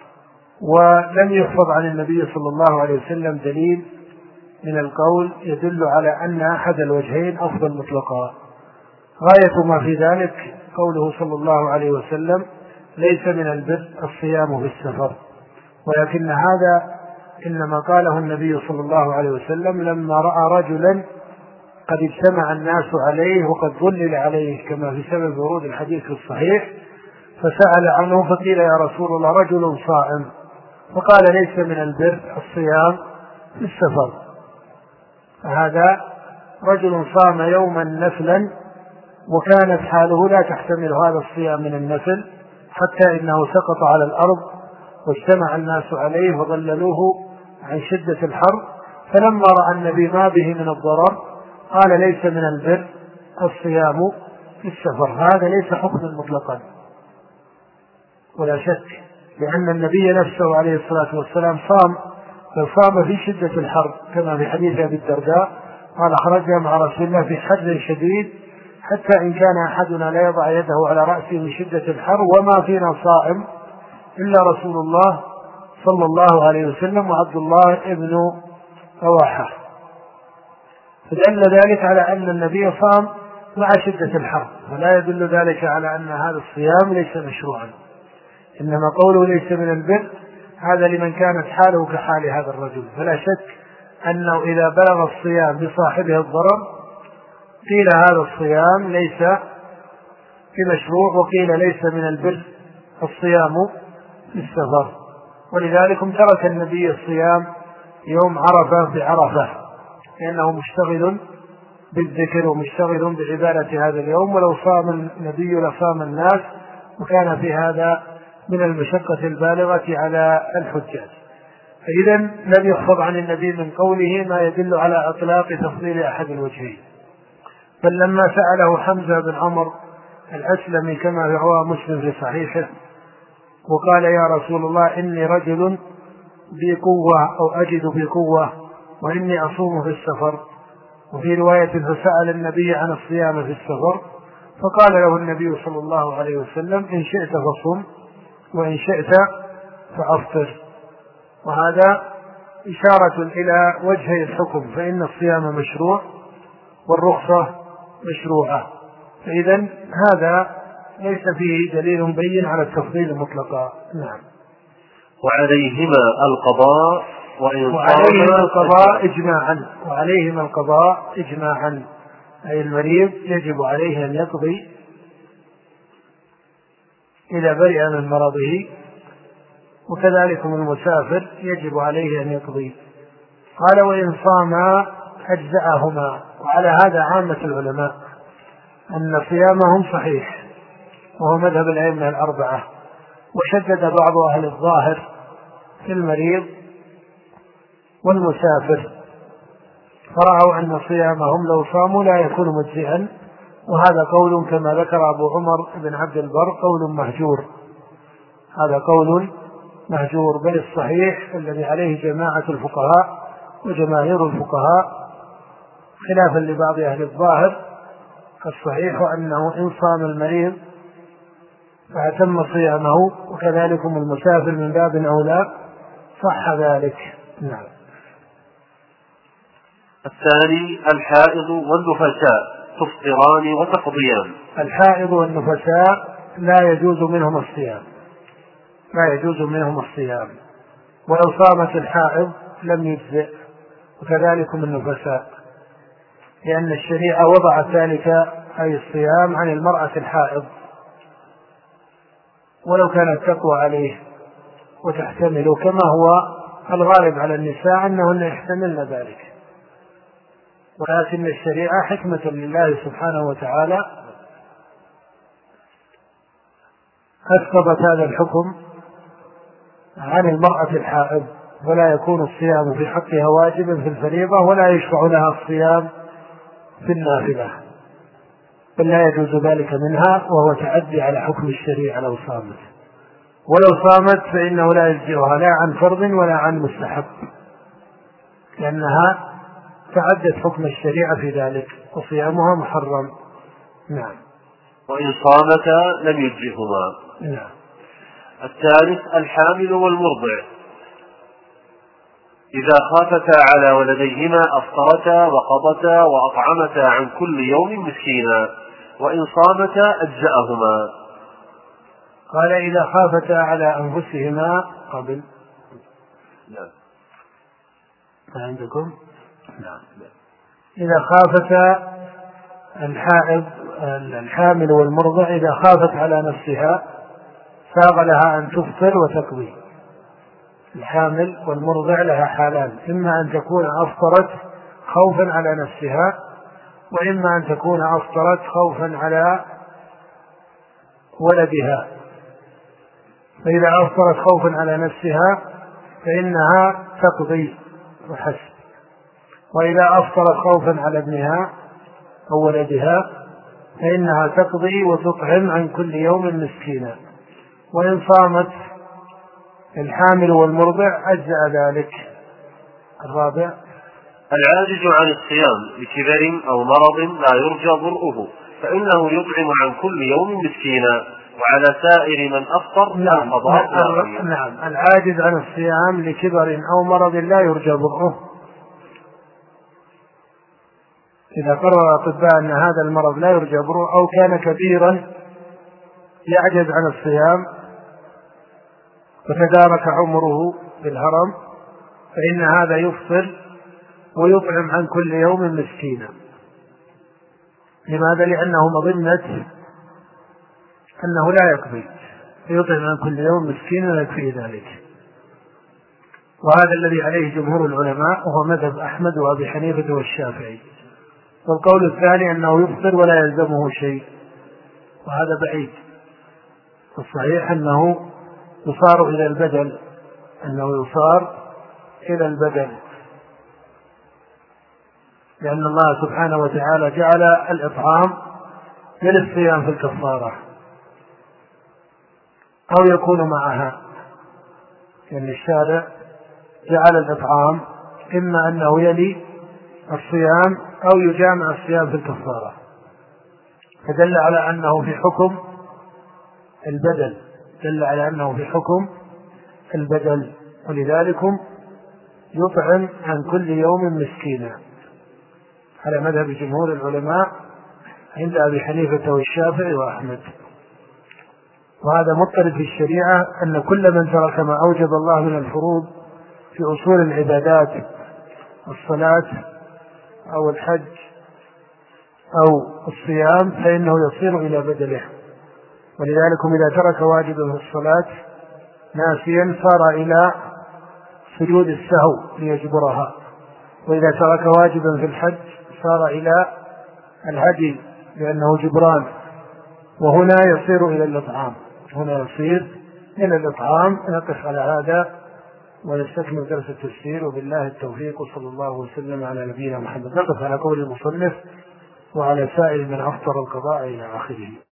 ولم يحفظ عن النبي صلى الله عليه وسلم دليل من القول يدل على أن أحد الوجهين أفضل مطلقا. غاية ما في ذلك قوله صلى الله عليه وسلم ليس من البر الصيام في السفر، ولكن هذا إنما قاله النبي صلى الله عليه وسلم لما رأى رجلا قد اجتمع الناس عليه وقد ظلل عليه كما في سبب ورود الحديث الصحيح، فسأل عنه فقيل يا رسول الله رجل صائم، فقال ليس من البر الصيام في السفر. هذا رجل صام يوما نفلا وكانت حاله لا تحتمل هذا الصيام من النفل، حتى إنه سقط على الأرض واجتمع الناس عليه وظللوه عن شدة الحر، فلما رأى النبي ما به من الضرر قال ليس من البر الصيام في السفر. هذا ليس حكما مطلقا ولا شك، لأن النبي نفسه عليه الصلاة والسلام صام، فصام في شدة الحر كما في حديث أبي الدرداء قال خرجنا مع رسول الله في حر شديد حتى إن كان أحدنا لا يضع يده على رأسه من شدة الحر وما فينا صائم إلا رسول الله صلى الله عليه وسلم وعبد الله ابن رواحة. فدل ذلك على أن النبي صام مع شدة الحر، ولا يدل ذلك على أن هذا الصيام ليس مشروعا، إنما قوله ليس من البر هذا لمن كانت حاله كحال هذا الرجل. فلا شك أنه إذا بلغ الصيام بصاحبه الضرر قيل هذا الصيام ليس بمشروع، وقيل ليس من البر الصيام في السفر. ولذلك ترك النبي الصيام يوم عرفة بعرفة لأنه مشتغل بالذكر ومشتغل بعبادة هذا اليوم، ولو صام النبي لصام الناس، وكان في هذا من المشقة البالغة على الحجاج. فإذا لم يحفظ عن النبي من قوله ما يدل على إطلاق تفضيل أحد الوجهين. بل لما سأله حمزة بن عمرو الأسلمي كما رواه مسلم في صحيحه وقال يا رسول الله إني رجل بي قوة أو أجد بي قوة وإني أصوم في السفر، وفي رواية فسأل النبي عن الصيام في السفر، فقال له النبي صلى الله عليه وسلم إن شئت فصم وإن شئت فأفطر. وهذا إشارة إلى وجه الحكم، فإن الصيام مشروع والرخصة مشروعة، فإذا هذا ليس فيه دليل بين على التفضيل مطلقا. نعم. وعليهما القضاء وإن وعليهما القضاء إجماعا وعليهما القضاء إجماعا أي المريض يجب عليه أن يقضي إذا برئ من مرضه، وكذلك المسافر يجب عليه أن يقضي. قال وإن صاما أجزأهما، وعلى هذا عامة العلماء أن صيامهم صحيح وهو مذهب الأئمة الأربعة، وشدد بعض أهل الظاهر في المريض والمسافر، فرأوا أن صيامهم لو صاموا لا يكون مجزئا، وهذا قول كما ذكر أبو عمر بن عبد البر قول مهجور، هذا قول مهجور. بل الصحيح الذي عليه جماعة الفقهاء وجماهير الفقهاء خلافا لبعض أهل الظاهر، الصحيح أنه إن صام المريض فأتم صيامه وكذلك المسافر من باب أولى صح ذلك. نعم. الثاني الحائض والنفساء تفطران وتقضيان. الحائض والنفساء لا يجوز منهم الصيام، لا يجوز منهم الصيام، ولو صامت الحائض لم يجزئ، وكذلك النفساء، لأن الشريعة وضعت ذلك أي الصيام عن المرأة الحائض ولو كانت تقوى عليه وتحتمل، كما هو الغالب على النساء أنهن يحتملن ذلك، ولكن الشريعة حكمة لله سبحانه وتعالى أسقطت هذا الحكم عن المرأة الحائض، ولا يكون الصيام في حقها واجبا في الفريضة، ولا يشرع لها الصيام في النافلة، بل لا يجوز ذلك منها، وهو تعدي على حكم الشريعة لو صامت. ولو صامت فإنه لا يجزئها لا عن فرض ولا عن مستحب، لأنها تعدت حكم الشريعة في ذلك، وصيامها محرم. نعم. وإن صامتا لم يجزئهما. نعم. الثالث الحامل والمرضع إذا خافتا على ولديهما أفطرتا وقضتا وأطعمتا عن كل يوم مسكينا، وإن صامتا أجزأهما. قال إذا خافتا على أنفسهما قبل. نعم. ما عندكم؟ نعم. إذا خافتا الحائض الحامل والمرضع إذا خافت على نفسها ساغ لها أن تفطر وتقضي. الحامل والمرضع لها حالان، إما أن تكون أفطرت خوفا على نفسها، وإما أن تكون أفطرت خوفا على ولدها. فإذا أفطرت خوفا على نفسها فإنها تقضي وحسب، وإذا أفطرت خوفا على ابنها أو ولدها فإنها تقضي وتطعم عن كل يوم مسكينا. وإن صامت الحامل والمرضع أجزأ ذلك. الرابع العاجز عن الصيام لكبر أو مرض لا يرجى برؤه فإنه يطعم عن كل يوم مسكينا، وعلى سائر من أفطر لا قضاء. نعم. نعم. العاجز عن الصيام لكبر أو مرض لا يرجى برؤه، إذا قرر الأطباء أن هذا المرض لا يرجى برؤه أو كان كبيرا يعجز عن الصيام وتدارك عمره بالهرم، فإن هذا يفطر ويطعم عن كل يوم مسكينا. لماذا؟ لأنه مظنة أنه لا يقضي، فيطعم عن كل يوم مسكينا ويكفي ذلك. وهذا الذي عليه جمهور العلماء، وهو مذهب أحمد وأبي حنيفة والشافعي. والقول الثاني أنه يفطر ولا يلزمه شيء، وهذا بعيد. الصحيح أنه يصار إلى البدل، أنه يصار إلى البدل، لأن الله سبحانه وتعالى جعل الإطعام للصيام في الكفارة أو يكون معها، لأن يعني الشارع جعل الإطعام إما أنه يلي الصيام أو يجامع الصيام في الكفارة، فدل على أنه في حكم البدل، دل على أنه في حكم البدل. ولذلك يطعم عن كل يوم مسكينا على مذهب جمهور العلماء عند أبي حنيفة والشافعي وأحمد. وهذا مضطرد في الشريعة أن كل من ترك ما أوجب الله من الفروض في أصول العبادات الصلاة أو الحج أو الصيام فإنه يصير إلى بدله. ولذلك إذا ترك واجبا في الصلاة ناسيا صار إلى سجود السهو ليجبرها، وإذا ترك واجبا في الحج صار إلى الهدي لأنه جبران. وهنا يصير إلى الإطعام، هنا يصير إلى الإطعام. نقف على هذا ونستكمل درس التفسير، وبالله التوفيق، وصلى الله وسلم على نبينا محمد. نقف على قول المصنف وعلى سائر من أفطر القضاء إلى آخره.